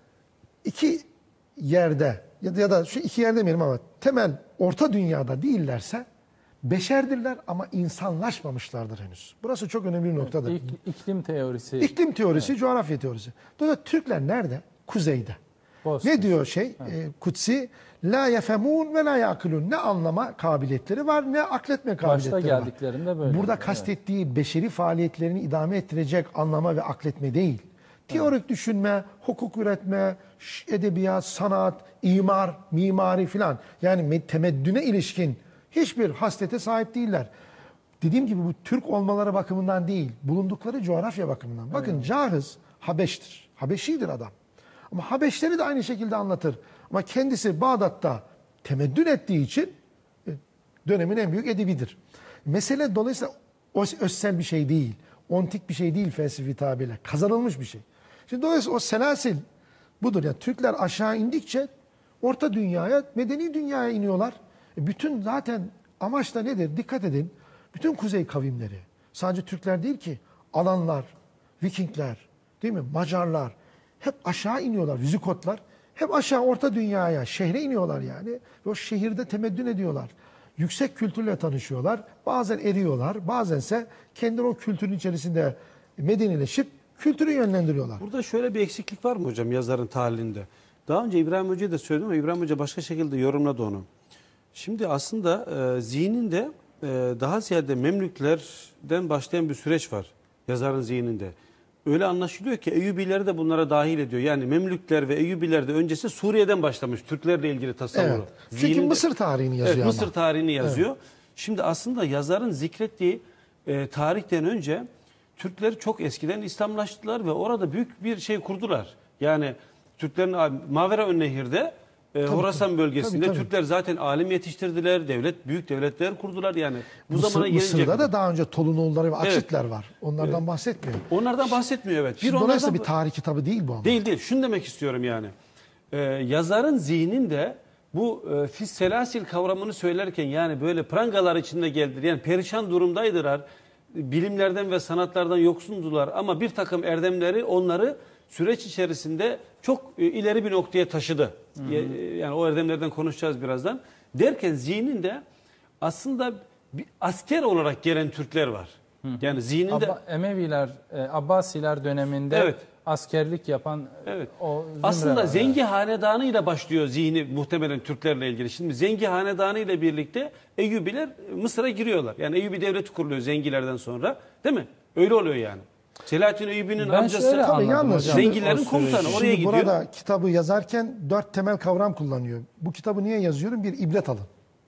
iki yerde ya da, ya da şu iki yerde demeyelim ama temel orta dünyada değillerse beşerdirler ama insanlaşmamışlardır henüz. Burası çok önemli bir noktadır. İk, iklim teorisi. İklim teorisi, evet. Coğrafya teorisi. Dolayısıyla Türkler nerede? Kuzeyde. Bozkır. Ne diyor şey? Evet. E, Kutsi? La yefemun ve la yakılun. Ne anlama kabiliyetleri var, ne akletme kabiliyetleri Başta var. geldiklerinde böyle. Burada evet. kastettiği beşeri faaliyetlerini idame ettirecek anlama ve akletme değil. Teorik evet. düşünme, hukuk üretme, edebiyat, sanat, imar, mimari filan. Yani temeddüne ilişkin hiçbir haslete sahip değiller. Dediğim gibi bu Türk olmaları bakımından değil, bulundukları coğrafya bakımından. Bakın evet. Cahız Habeş'tir. Habeşidir adam. Ama Habeşleri de aynı şekilde anlatır. Ama kendisi Bağdat'ta temeddün ettiği için dönemin en büyük edibidir. Mesele dolayısıyla özsel bir şey değil. Ontik bir şey değil felsefi tabirle. Kazanılmış bir şey. Şimdi dolayısıyla o selasil budur. Yani Türkler aşağı indikçe orta dünyaya, medeni dünyaya iniyorlar. E bütün zaten amaç da nedir? Dikkat edin. Bütün kuzey kavimleri, sadece Türkler değil ki, Alanlar, Vikingler, değil mi? Macarlar, hep aşağı iniyorlar, Vizikotlar. Hep aşağı orta dünyaya, şehre iniyorlar yani. Ve o şehirde temeddün ediyorlar. Yüksek kültürle tanışıyorlar. Bazen eriyorlar, bazense kendini o kültürün içerisinde medenileşip kültürü yönlendiriyorlar. Burada şöyle bir eksiklik var mı hocam yazarın tahlilinde? Daha önce İbrahim Hoca'ya da söyledim ama İbrahim Hoca başka şekilde yorumladı onu. Şimdi aslında e, zihninde e, daha ziyade Memlüklerden başlayan bir süreç var yazarın zihninde. Öyle anlaşılıyor ki Eyyubileri de bunlara dahil ediyor. Yani Memlükler ve Eyyubiler de öncesi Suriye'den başlamış Türklerle ilgili tasavvuru. Evet. Çünkü Zihninde, Mısır tarihini yazıyor evet, Mısır ama. tarihini yazıyor. Evet. Şimdi aslında yazarın zikrettiği e, tarihten önce Türkler çok eskiden İslamlaştılar ve orada büyük bir şey kurdular. Yani Türklerin Mavera-ön-Nehir'de e, Horasan bölgesinde tabii, tabii. Türkler zaten alim yetiştirdiler, devlet büyük devletler kurdular yani. Bu Mısır, zamana gelince Mısır'da da daha önce Tolunoğulları ve Evet. Akitler var. Onlardan Evet. bahsetmiyor. Onlardan bahsetmiyor evet. Bir dolayısıyla onlardan... bir tarih kitabı değil bu ama. Değil değil. Şunu demek istiyorum yani. Ee, yazarın zihninde bu e, fisselasil kavramını söylerken yani böyle prangalar içinde geldiler. Yani perişan durumdaydılar. Bilimlerden ve sanatlardan yoksundular ama bir takım erdemleri onları süreç içerisinde çok e, ileri bir noktaya taşıdı. Hı hı. Yani o erdemlerden konuşacağız birazdan. Derken zihninde aslında bir asker olarak gelen Türkler var. Hı hı. Yani zihninde... Abba, Emeviler, e, Abbasiler döneminde evet. askerlik yapan evet. o zümre aslında var. Zengi Hanedanı ile başlıyor zihni muhtemelen Türklerle ilgili. Şimdi Zengi Hanedanı ile birlikte Eyyubiler Mısır'a giriyorlar. Yani Eyyubi devleti kuruluyor Zengilerden sonra. Değil mi? Öyle oluyor yani. Selahattin Eyyubi'nin Ben amcası şöyle anladım yalnız hocam. Zengilerin O komutanı süreci. oraya Şimdi gidiyor. burada kitabı yazarken dört temel kavram kullanıyor. Bu kitabı niye yazıyorum? Bir, ibret alın.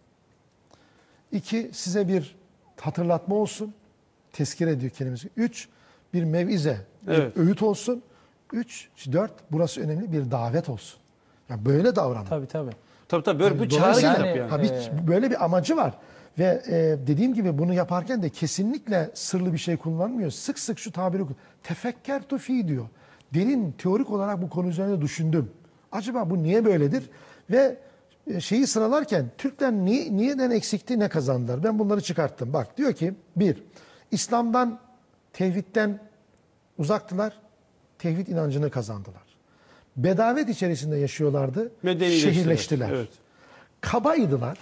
İki, size bir hatırlatma olsun. Tezkire ediyor kelimesi. Üç, bir mevize, bir Evet. öğüt olsun. Üç, dört, burası önemli, bir davet olsun. Yani böyle davranın. Tabii tabii. Tabii tabii böyle Yani bir çağrı dolayısıyla- kitap yani. Ha, bir, böyle bir amacı var. Ve e, dediğim gibi bunu yaparken de kesinlikle sırlı bir şey kullanmıyor. Sık sık şu tabiri kullanıyor. Tefekkertu fi diyor. Derin teorik olarak bu konu üzerine düşündüm. Acaba bu niye böyledir? Ve e, şeyi sıralarken Türkler ni, niyeden eksikti, ne kazandılar? Ben bunları çıkarttım. Bak diyor ki bir, İslam'dan, tevhidden uzaktılar. Tevhid inancını kazandılar. Bedavet içerisinde yaşıyorlardı. Medenileştiler. Şehirleştiler. Evet. Kabaydılar.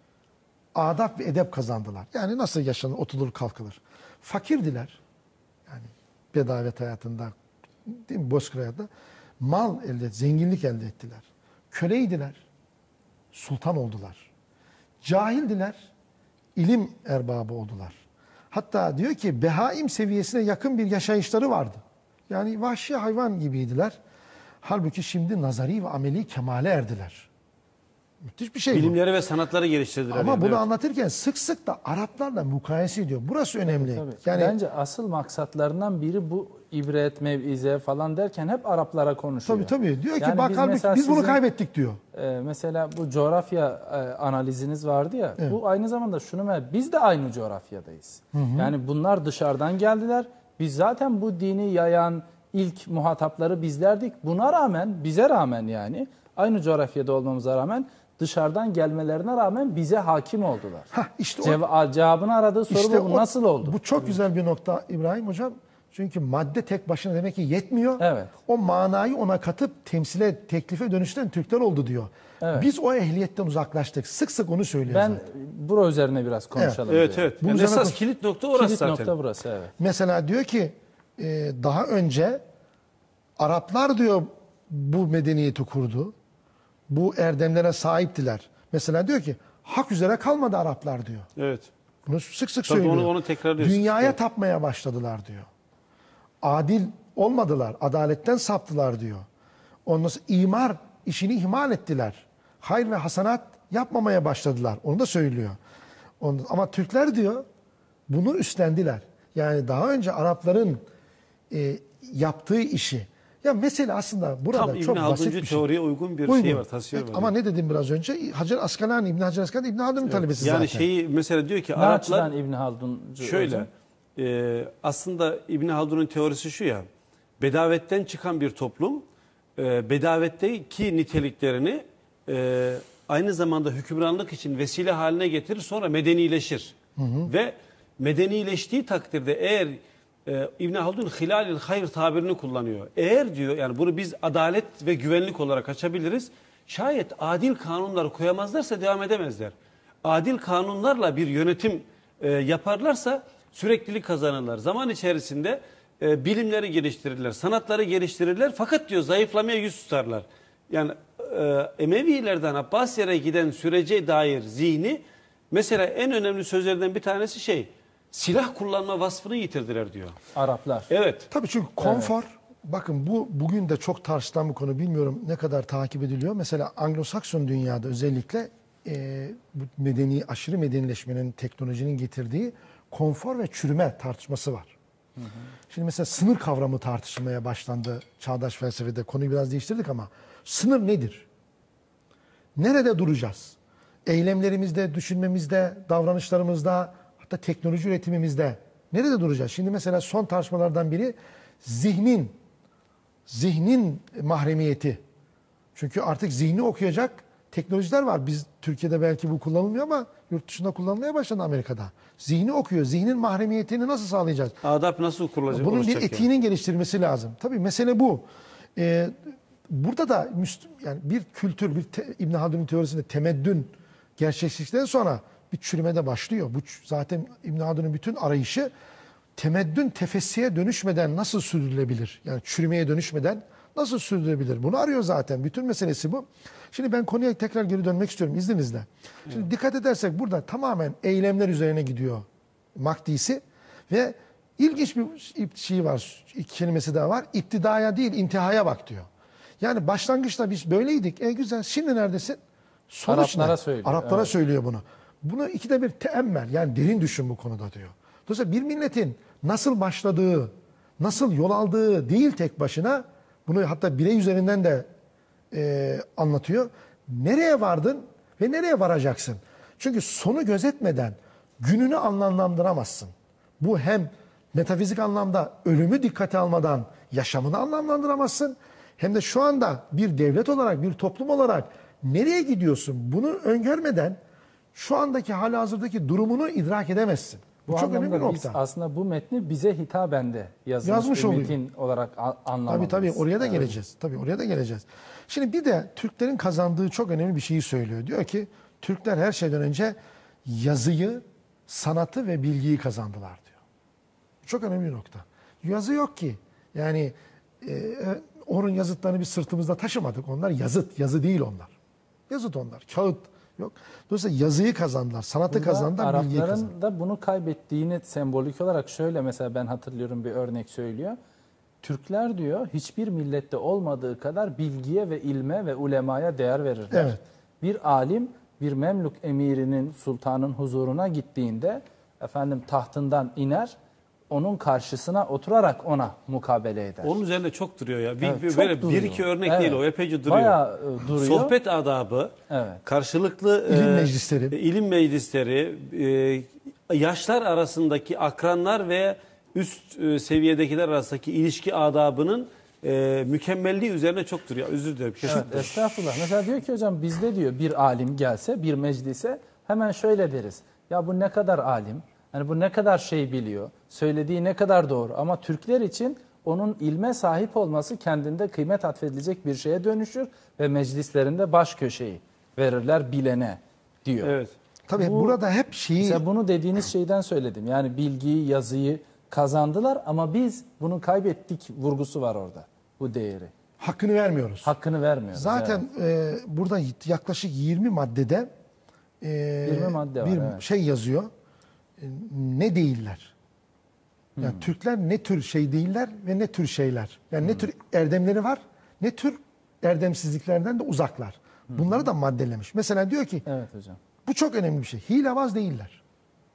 Adap ve edep kazandılar. Yani nasıl yaşanır, oturulur, kalkılır. Fakirdiler. Yani bedavet hayatında, değil mi, bozkır hayatında. Mal elde, zenginlik elde ettiler. Köleydiler. Sultan oldular. Cahildiler. İlim erbabı oldular. Hatta diyor ki behaim seviyesine yakın bir yaşayışları vardı. Yani vahşi hayvan gibiydiler. Halbuki şimdi nazari ve ameli kemale erdiler. Müthiş bir şey bu. Bilimleri ve sanatları geliştirdiler. Ama yani, bunu evet. anlatırken sık sık da Araplarla mukayese ediyor. Burası önemli. Tabii. Yani Bence asıl maksatlarından biri bu ibret, mevize falan derken hep Araplara konuşuyor. tabii tabii. Diyor ki Yani bak biz halbuki mesela biz bunu sizin- kaybettik diyor. Ee, mesela bu coğrafya e, analiziniz vardı ya. Evet. Bu aynı zamanda şunu me- biz de aynı coğrafyadayız. Yani bunlar dışarıdan geldiler. Biz zaten bu dini yayan ilk muhatapları bizlerdik. Buna rağmen, bize rağmen yani aynı coğrafyada olmamıza rağmen dışarıdan gelmelerine rağmen bize hakim oldular. Hah, işte o- Ceva- cevabını aradığı soru İşte bu. Bu o- nasıl oldu? Bu çok güzel bir nokta İbrahim Hocam. Çünkü madde tek başına demek ki yetmiyor. Evet. O manayı ona katıp temsile, teklife dönüştüren Türkler oldu diyor. Evet. Biz o ehliyetten uzaklaştık. Sık sık onu söylüyor Ben zaten. bura üzerine biraz konuşalım. Evet diyorum. evet. Bunun Yani üzerine esas konuş- kilit nokta orası Kilit zaten. nokta burası, evet. Mesela diyor ki e, daha önce Araplar diyor bu medeniyeti kurdu. Bu erdemlere sahiptiler. Mesela diyor ki hak üzere kalmadı Araplar diyor. Evet. Bunu sık sık Tabii söylüyor. onu- onu tekrarlıyorsun. Dünyaya Evet. tapmaya başladılar diyor. Adil olmadılar. Adaletten saptılar diyor. Ondan sonra imar işini ihmal ettiler. Hayır ve hasanat yapmamaya başladılar. Onu da söylüyor. Onu- ama Türkler diyor bunu üstlendiler. Yani daha önce Arapların e, yaptığı işi. Ya mesela aslında burada Tam çok İbn basit Halduncu bir şey. teoriye uygun bir Uygun. şey var, tasvir Evet, var. ama ne dedim biraz önce? Hacer Askalani, İbn Hacer Askalani, İbn Haldun'un talebesi Yani zaten. şeyi mesela diyor ki Ne Araplar açıdan İbn Halduncu şöyle hocam? e, aslında İbn Haldun'un teorisi şu ya, bedavetten çıkan bir toplum e, bedavetteki niteliklerini e, aynı zamanda hükümranlık için vesile haline getirir, sonra medenileşir. Ve medenileştiği takdirde eğer e, İbn Haldun hilalil hayr tabirini kullanıyor. Eğer diyor yani bunu biz adalet ve güvenlik olarak açabiliriz. Şayet adil kanunlar koyamazlarsa devam edemezler. Adil kanunlarla bir yönetim e, yaparlarsa süreklilik kazanırlar. Zaman içerisinde e, bilimleri geliştirirler, sanatları geliştirirler. Fakat diyor zayıflamaya yüz tutarlar. Yani e, Emevilerden Abbasilere giden sürece dair zihni, mesela en önemli sözlerden bir tanesi şey, silah kullanma vasfını yitirdiler diyor. Araplar. Evet. Tabii çünkü konfor, bakın bu bugün de çok tartışılan bir konu, bilmiyorum ne kadar takip ediliyor. Mesela Anglo-Sakson dünyada özellikle e, bu medeni, aşırı medenileşmenin, teknolojinin getirdiği konfor ve çürüme tartışması var. Hı hı. Şimdi mesela sınır kavramı tartışılmaya başlandı çağdaş felsefede. Konuyu biraz değiştirdik ama sınır nedir? Nerede duracağız? Eylemlerimizde, düşünmemizde, davranışlarımızda, hatta teknoloji üretimimizde nerede duracağız? Şimdi mesela son tartışmalardan biri zihnin, zihnin mahremiyeti. Çünkü artık zihni okuyacak teknolojiler var. Biz Türkiye'de belki bu kullanılmıyor ama yurt dışında kullanılmaya başladı Amerika'da. Zihni okuyor. Zihnin mahremiyetini nasıl sağlayacağız? Adap nasıl kurulacak? Bunun bir etiğinin yani geliştirilmesi lazım. Tabii mesele bu. Ee, burada da yani bir kültür, bir te, İbn Haldun'un teorisinde temeddün gerçekleştikten sonra bir çürüme de başlıyor. Bu zaten İbn Haldun'un bütün arayışı temeddün tefessiye dönüşmeden nasıl sürdürülebilir? Yani çürümeye dönüşmeden nasıl sürdürülebilir? Bunu arıyor zaten. Bütün meselesi bu. Şimdi ben konuya tekrar geri dönmek istiyorum izninizle. Şimdi evet. Dikkat edersek burada tamamen eylemler üzerine gidiyor Makdisi ve ilginç bir şey var, iki kelimesi daha var. İptidaya değil, intihaya bak diyor. Yani başlangıçta biz böyleydik. E güzel, şimdi neredesin? Sonuç Araplara ne? söylüyor. Araplara evet. söylüyor bunu. Bunu ikide bir teemmel, yani derin düşün bu konuda diyor. Dolayısıyla bir milletin nasıl başladığı, nasıl yol aldığı değil tek başına, bunu hatta birey üzerinden de e, anlatıyor. Nereye vardın ve nereye varacaksın? Çünkü sonu gözetmeden gününü anlamlandıramazsın. Bu hem metafizik anlamda ölümü dikkate almadan yaşamını anlamlandıramazsın. Hem de şu anda bir devlet olarak, bir toplum olarak nereye gidiyorsun? Bunu öngörmeden şu andaki halihazırdaki durumunu idrak edemezsin. Bu, bu çok önemli bir nokta. Biz aslında bu metni bize hitaben de yazılmış Yazmış bir oluyor. metin olarak anlamalıyız. Tabii tabii oraya da evet. geleceğiz. Tabii oraya da geleceğiz. Şimdi bir de Türklerin kazandığı çok önemli bir şeyi söylüyor. Diyor ki Türkler her şeyden önce yazıyı, sanatı ve bilgiyi kazandılar diyor. Çok önemli bir nokta. Yazı yok ki. Yani e, onun yazıtlarını biz sırtımızda taşımadık. Onlar yazıt, yazı değil onlar. Yazıt onlar, kağıt yok. Dolayısıyla yazıyı kazandılar, sanatı Burada kazandılar, bilgiyi kazandılar. Arapların da bunu kaybettiğini sembolik olarak şöyle mesela ben hatırlıyorum bir örnek söylüyor. Türkler diyor hiçbir millette olmadığı kadar bilgiye ve ilme ve ulemaya değer verirler. Evet. Bir alim bir Memlük emirinin, sultanın huzuruna gittiğinde efendim tahtından iner, onun karşısına oturarak ona mukabele eder. Onun üzerinde çok duruyor ya. Bir, evet, bir, böyle bir iki örnek evet. değil o epeyce duruyor. Bayağı duruyor. Sohbet adabı, evet. karşılıklı ilim e, meclisleri, ilim meclisleri, e, yaşlar arasındaki akranlar ve üst e, seviyedekiler arasındaki ilişki adabının e, mükemmelliği üzerine çok duruyor. Özür dilerim. Evet, estağfurullah. Mesela diyor ki hocam bizde diyor bir alim gelse bir meclise hemen şöyle deriz. Ya bu ne kadar alim, hani bu ne kadar şey biliyor, söylediği ne kadar doğru. Ama Türkler için onun ilme sahip olması kendinde kıymet atfedilecek bir şeye dönüşür ve meclislerinde baş köşeyi verirler bilene diyor. Evet. Tabii bu, burada hep şeyi... Mesela bunu dediğiniz şeyden söyledim. Yani bilgiyi, yazıyı kazandılar ama biz bunu kaybettik vurgusu var orada. Bu değeri. Hakkını vermiyoruz. Hakkını vermiyoruz. Zaten evet. e, burada yaklaşık yirmi maddede e, yirmi madde var, bir evet. şey yazıyor. E, ne değiller? Yani hmm. Türkler ne tür şey değiller ve ne tür şeyler. Yani hmm. ne tür erdemleri var, ne tür erdemsizliklerden de uzaklar. Hmm. Bunları da maddelemiş. Mesela diyor ki, evet hocam. Bu çok önemli bir şey. Hilebaz değiller.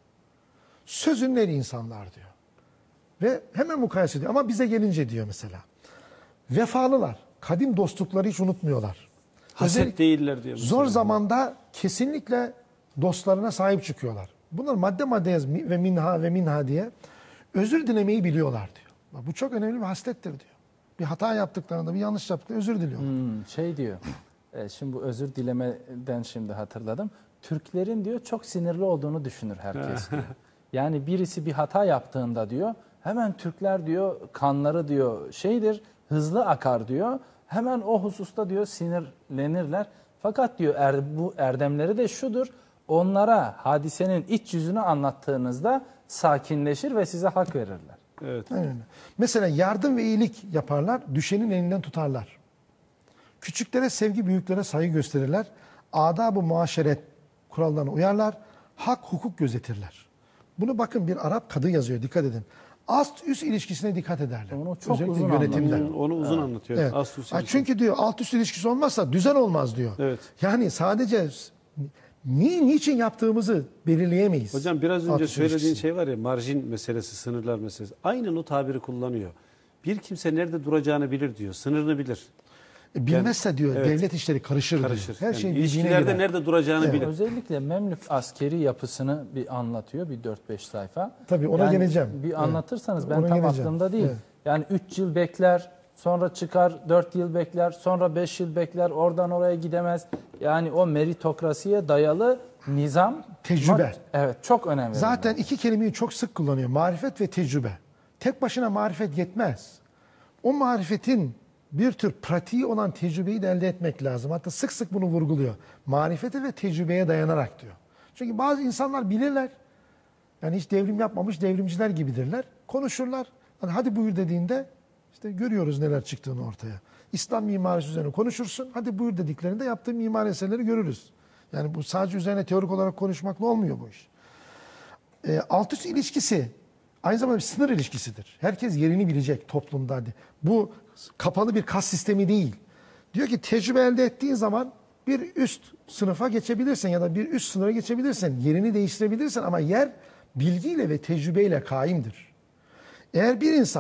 Sözün eri insanlar diyor. Ve hemen mukayese ediyor. Ama bize gelince diyor mesela. Vefalılar. Kadim dostlukları hiç unutmuyorlar. Haset Özellikle değiller diyor. Zor zamanda kesinlikle dostlarına sahip çıkıyorlar. Bunlar madde madde yaz ve minha ve minha diye özür dilemeyi biliyorlar diyor. Bu çok önemli bir haslettir diyor. Bir hata yaptıklarında, bir yanlış yaptıklarında özür diliyorlar. Hmm, şey diyor. E, şimdi bu özür dilemeden şimdi hatırladım. Türklerin diyor çok sinirli olduğunu düşünür herkes diyor. Yani birisi bir hata yaptığında diyor hemen Türkler diyor kanları diyor şeydir hızlı akar diyor. Hemen o hususta diyor sinirlenirler. Fakat diyor er, bu erdemleri de şudur. Onlara hadisenin iç yüzünü anlattığınızda sakinleşir ve size hak verirler. Evet. Aynen. Mesela yardım ve iyilik yaparlar, düşenin elinden tutarlar. Küçüklere sevgi, büyüklere saygı gösterirler. Adab-ı muaşeret kurallarına uyarlar. Hak, hukuk gözetirler. Bunu bakın bir Arap kadı yazıyor, dikkat edin. Ast üst ilişkisine dikkat ederler. Onu çok Özellikle uzun yönetimde. anlatıyor. Onu uzun evet. anlatıyor. Evet. Ast üst çünkü diyor alt üst ilişkisi olmazsa düzen olmaz diyor. Evet. Yani sadece ni, niçin yaptığımızı belirleyemeyiz. Hocam biraz önce Artış söylediğin ilişkisi. şey var ya, marjin meselesi, sınırlar meselesi. Aynen o tabiri kullanıyor. Bir kimse nerede duracağını bilir diyor, sınırını bilir. E, bilmezse Yani, diyor evet, devlet işleri karışır, karışır. diyor. Her Yani şey bildiğine ilişkilerde girer. nerede duracağını Evet. bilir. Özellikle Memlük askeri yapısını bir anlatıyor, bir dört beş sayfa. Tabii ona Yani geleceğim. Bir Evet. anlatırsanız ben Ona tam geleceğim. aklımda değil. Evet. Yani üç yıl bekler, sonra çıkar, dört yıl bekler, sonra beş yıl bekler, oradan oraya gidemez. Yani o meritokrasiye dayalı nizam. Tecrübe. Evet, çok önemli. Zaten iki kelimeyi çok sık kullanıyor. Marifet ve tecrübe. Tek başına marifet yetmez. O marifetin bir tür pratiği olan tecrübeyi de elde etmek lazım. Hatta sık sık bunu vurguluyor. Marifete ve tecrübeye dayanarak diyor. Çünkü bazı insanlar bilirler. Yani hiç devrim yapmamış devrimciler gibidirler. Konuşurlar. Hani hadi buyur dediğinde işte görüyoruz neler çıktığını ortaya. İslam mimarisi üzerine konuşursun. Hadi buyur dediklerinde yaptığı mimari eserleri görürüz. Yani bu sadece üzerine teorik olarak konuşmakla olmuyor bu iş. E, alt üst ilişkisi aynı zamanda bir sınır ilişkisidir. Herkes yerini bilecek toplumda. Bu kapalı bir kas sistemi değil. Diyor ki tecrübe elde ettiğin zaman bir üst sınıfa geçebilirsin ya da bir üst sınıra geçebilirsin. Yerini değiştirebilirsin ama yer bilgiyle ve tecrübeyle kaimdir. Eğer bir insan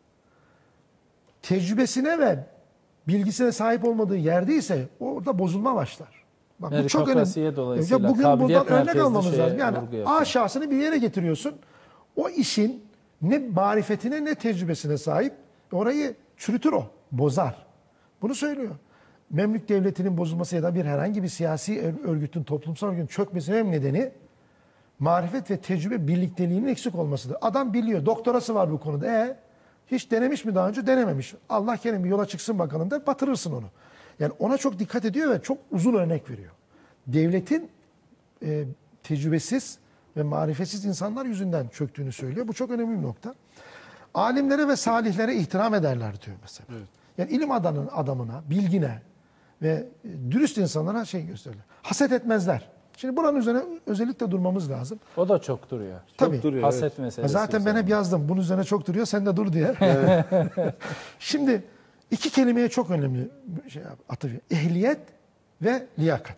tecrübesine ve bilgisine sahip olmadığı yerdeyse orada bozulma başlar. Bak, bu çok önemli. Dolayısıyla bugün buradan örnek almamız lazım. Yani A aşağısını bir yere getiriyorsun. O işin ne marifetine ne tecrübesine sahip. Orayı çürütür o, bozar. Bunu söylüyor. Memlük devletinin bozulması ya da bir herhangi bir siyasi örgütün, toplumsal örgütün çökmesinin nedeni marifet ve tecrübe birlikteliğinin eksik olmasıdır. Adam biliyor, doktorası var bu konuda. E hiç denemiş mi daha önce? Denememiş. Allah kerim bir yola çıksın bakalım der, batırırsın onu. Yani ona çok dikkat ediyor ve çok uzun örnek veriyor. Devletin e, tecrübesiz ve marifetsiz insanlar yüzünden çöktüğünü söylüyor. Bu çok önemli bir nokta. Alimlere ve salihlere ihtiram ederler diyor mesela. Evet. Yani ilim adamının adamına, bilgine ve dürüst insanlara şey gösterirler. Haset etmezler. Şimdi buranın üzerine özellikle durmamız lazım. O da çok duruyor. Çok Tabii. duruyor. Haset Evet. meselesi. Zaten ben hep yazdım. Bunun üzerine çok duruyor. Sen de dur diye. Evet. Şimdi iki kelimeye çok önemli şey atıf. Ehliyet ve liyakat.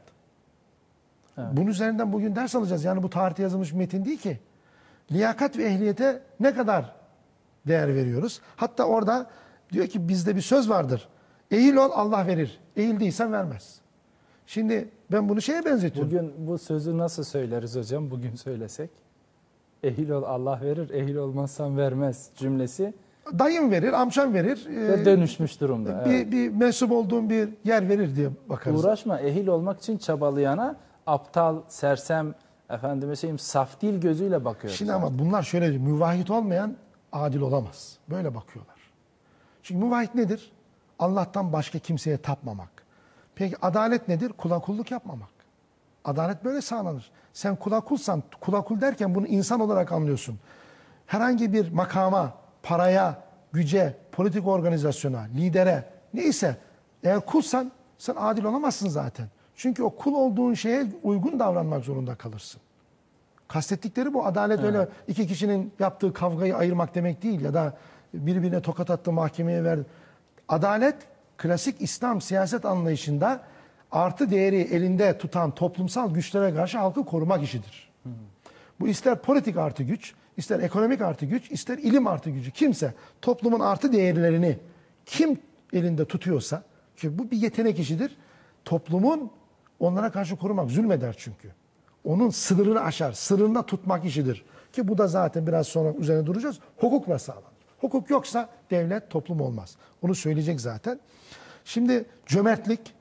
Evet. Bunun üzerinden bugün ders alacağız. Yani bu tarihte yazılmış bir metin değil ki. Liyakat ve ehliyete ne kadar değer veriyoruz? Hatta orada diyor ki bizde bir söz vardır. Ehil ol Allah verir. Ehil değilsen vermez. Şimdi ben bunu şeye benzetiyorum. Bugün bu sözü nasıl söyleriz hocam? Bugün söylesek. Ehil ol Allah verir, ehil olmazsan vermez cümlesi. Dayım verir, amcam verir. Ve dönüşmüş durumda. Bir, evet. bir mensup olduğum bir yer verir diye bakarız. Uğraşma, ehil olmak için çabalayana aptal, sersem, efendime söyleyeyim saf değil gözüyle bakıyoruz. Şimdi ama bunlar şöyle diyor, müvahhid olmayan adil olamaz. Böyle bakıyorlar. Çünkü müvahhid nedir? Allah'tan başka kimseye tapmamak. Peki adalet nedir? Kula kulluk yapmamak. Adalet böyle sağlanır. Sen kula kulsan, kula kul derken bunu insan olarak anlıyorsun. Herhangi bir makama, paraya, güce, politik organizasyona, lidere, neyse eğer kulsan sen adil olamazsın zaten. Çünkü o kul olduğun şeye uygun davranmak zorunda kalırsın. Kastettikleri bu. Adalet evet. Öyle iki kişinin yaptığı kavgayı ayırmak demek değil ya da birbirine tokat attı mahkemeye verdi. Adalet klasik İslam siyaset anlayışında artı değeri elinde tutan toplumsal güçlere karşı halkı korumak işidir. Hı hı. Bu ister politik artı güç, ister ekonomik artı güç, ister ilim artı gücü. Kimse toplumun artı değerlerini kim elinde tutuyorsa, ki bu bir yetenek işidir, toplumun onlara karşı korumak, zulmeder çünkü. Onun sınırını aşar, sınırında tutmak işidir. Ki bu da zaten biraz sonra üzerine duracağız. Hukukla sağlanır. Hukuk yoksa devlet, toplum olmaz. Onu söyleyecek zaten. Şimdi cömertlik,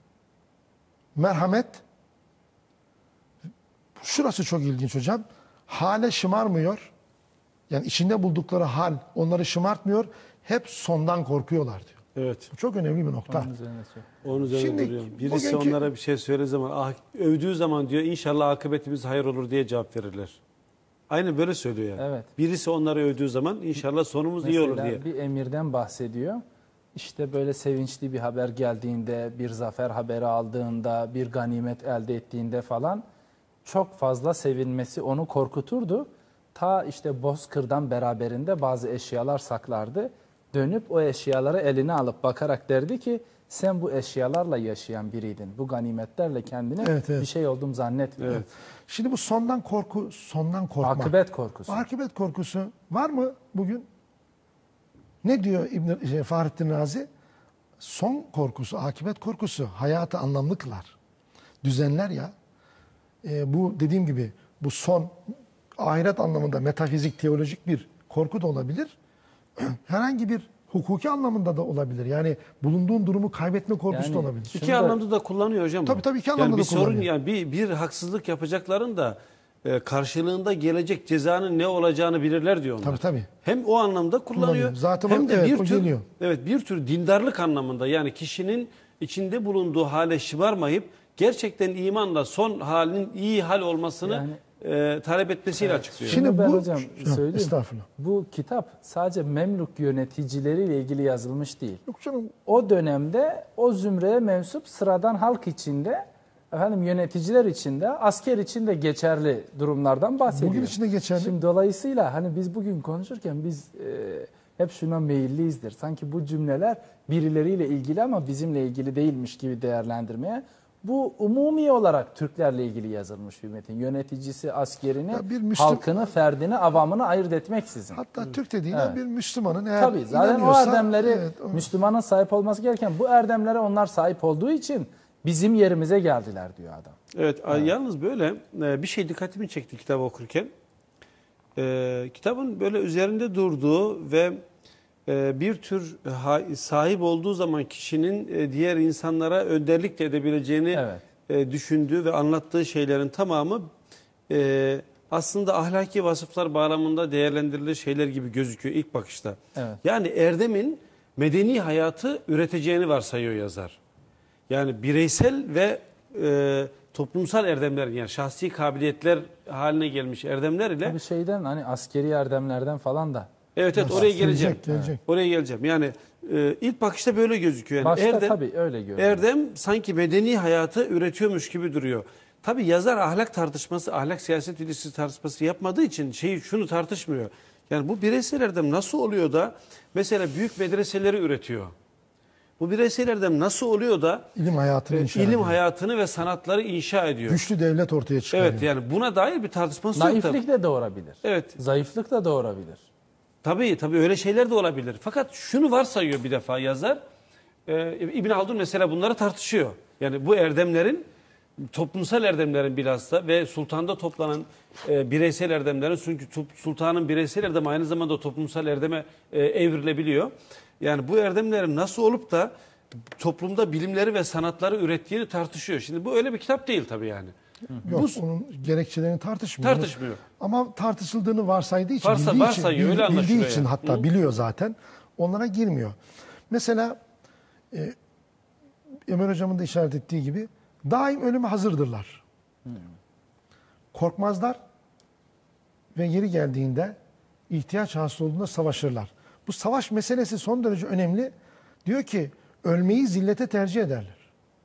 merhamet, şurası çok ilginç hocam. Hale şımarmıyor. Yani içinde buldukları hal onları şımartmıyor. Hep sondan korkuyorlar diyor. Evet. Bu çok önemli bir nokta. Onun üzerine, Onun üzerine Şimdi, duruyor. Birisi bugünkü... onlara bir şey söylediği zaman, ah, övdüğü zaman diyor inşallah akıbetimiz hayır olur diye cevap verirler. Aynen böyle söylüyor yani. Evet. Birisi onları övdüğü zaman inşallah sonumuz mesela iyi olur diye. bir emirden bahsediyor. İşte böyle sevinçli bir haber geldiğinde, bir zafer haberi aldığında, bir ganimet elde ettiğinde falan çok fazla sevinmesi onu korkuturdu. Ta işte Bozkır'dan beraberinde bazı eşyalar saklardı. dönüp o eşyaları eline alıp bakarak derdi ki sen bu eşyalarla yaşayan biriydin. Bu ganimetlerle kendine Evet, evet. bir şey oldum zannetme. Evet. Şimdi bu sondan korku, sondan korkma. Akıbet korkusu. Akıbet korkusu var mı bugün? Ne diyor İbn şey, Fahrettin Razi? Son korkusu, akıbet korkusu hayatı anlamlı kılar. Düzenler ya. E, bu dediğim gibi bu son ahiret anlamında metafizik, teolojik bir korku da olabilir. Herhangi bir hukuki anlamında da olabilir. Yani bulunduğun durumu kaybetme korkusu Yani da olabilir. İki Şunu da- anlamda da kullanıyor hocam. bu. Tabii, tabii, iki anlamda yani bir da sorun kullanıyor. yani bir bir haksızlık yapacakların da e, karşılığında gelecek cezanın ne olacağını bilirler diyor onlar. Tabii, tabii. Hem o anlamda kullanıyor. Kullanıyor. Zaten hem o- de evet, bir o tür geliyor. evet bir tür dindarlık anlamında yani kişinin içinde bulunduğu hale şımarmayıp gerçekten imanla son halinin iyi hal olmasını Yani- e, talep etmesiyle açıklıyor. Şimdi Şimdi ben bu- hocam Ha, söyleyeyim. estağfurullah. Bu kitap sadece Memlük yöneticileriyle ilgili yazılmış değil. Yok canım. O dönemde o zümreye mensup sıradan halk içinde, efendim yöneticiler içinde, asker içinde geçerli durumlardan bahsediyor. Bugün içinde geçerli. Şimdi dolayısıyla hani biz bugün konuşurken biz e, hep şuna meyilliyizdir. Sanki bu cümleler birileriyle ilgili ama bizimle ilgili değilmiş gibi değerlendirmeye. Bu umumi olarak Türklerle ilgili yazılmış bir metin. Yöneticisi, askerini, Ya bir Müslüm- halkını, ferdini, avamını ayırt etmeksizin. Hatta Türk dediğine Evet. bir Müslümanın eğer Tabii zaten o inanıyorsa- erdemleri evet, o- Müslümanın sahip olması gereken bu erdemlere onlar sahip olduğu için bizim yerimize geldiler diyor adam. Evet, yalnız böyle e, bir şey dikkatimi çekti kitabı okurken. E, kitabın böyle üzerinde durduğu ve e, bir tür ha- sahip olduğu zaman kişinin e, diğer insanlara önderlik de edebileceğini Evet. e, düşündüğü ve anlattığı şeylerin tamamı e, aslında ahlaki vasıflar bağlamında değerlendirilir şeyler gibi gözüküyor ilk bakışta. Evet. Yani erdemin medeni hayatı üreteceğini varsayıyor yazar. Yani bireysel ve e, toplumsal erdemler yani şahsi kabiliyetler haline gelmiş erdemler ile Tabii şeyden hani askeri erdemlerden falan da. evet evet oraya geleceğim. Gelecek, gelecek. Oraya geleceğim. Yani e, ilk bakışta böyle gözüküyor. Yani Başta erdem, tabii öyle görünüyor. erdem sanki medeni hayatı üretiyormuş gibi duruyor. Tabii yazar ahlak tartışması, ahlak siyaset ilişkisi tartışması yapmadığı için şeyi şunu tartışmıyor. Yani bu bireysel erdem nasıl oluyor da mesela büyük medreseleri üretiyor? Bu bireysel erdem nasıl oluyor da İlim hayatını e, inşa ilim ediyor. hayatını ve sanatları inşa ediyor? Güçlü devlet ortaya çıkarıyor. Evet yani buna dair bir tartışması yok tabii. Naiflik de doğurabilir. Evet. Zayıflık da doğurabilir. Tabii tabii öyle şeyler de olabilir. Fakat şunu varsayıyor bir defa yazar. Ee, İbn Haldun mesela bunları tartışıyor. Yani bu erdemlerin toplumsal erdemlerin bilhassa ve sultanda toplanan e, bireysel erdemlerin çünkü tu- sultanın bireysel erdemi aynı zamanda toplumsal erdeme e, evrilebiliyor. Yani bu erdemlerin nasıl olup da toplumda bilimleri ve sanatları ürettiğini tartışıyor. Şimdi bu öyle bir kitap değil tabii yani. Yok, Bu- onun gerekçelerini tartışmıyor. Tartışmıyor. Ama tartışıldığını varsaydığı için, Varsa- bildiği varsayıyor, için, öyle bil- bildiği anlaşılıyor için yani. hatta Hı. biliyor zaten. Onlara girmiyor. Mesela e, Ömer Hocam'ın da işaret ettiği gibi daim ölüme hazırdırlar. Korkmazlar ve yeri geldiğinde ihtiyaç hasıl olduğunda savaşırlar. Bu savaş meselesi son derece önemli. Diyor ki ölmeyi zillete tercih ederler.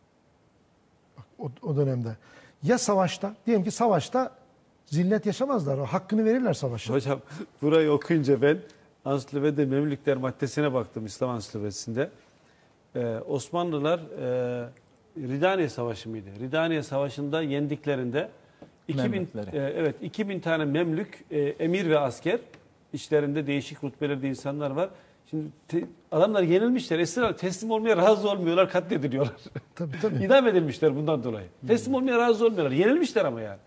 Bak, o, o dönemde. Ya savaşta, diyelim ki savaşta zillet yaşamazlar. O hakkını verirler savaşa. Hocam burayı okuyunca ben Ansiklopedi Memlükler maddesine baktım İslam Ansiklopedisi'nde. Ee, Osmanlılar e, Ridaniye Savaşı mıydı? Ridaniye Savaşı'nda yendiklerinde iki bin, Memlükleri. e, evet iki bin tane Memlük e, emir ve asker içlerinde değişik rütbelerde insanlar var. Şimdi te- adamlar yenilmişler. Esra teslim olmaya razı olmuyorlar, katlediliyorlar. Tabii tabii. İdam edilmişler bundan dolayı. Teslim olmaya razı olmuyorlar. Yenilmişler ama yani.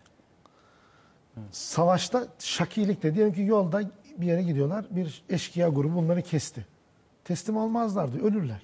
Savaşta şakilik de diyelim ki yolda bir yere gidiyorlar. Bir eşkıya grubu bunları kesti. Teslim olmazlar diyor. Ölürler.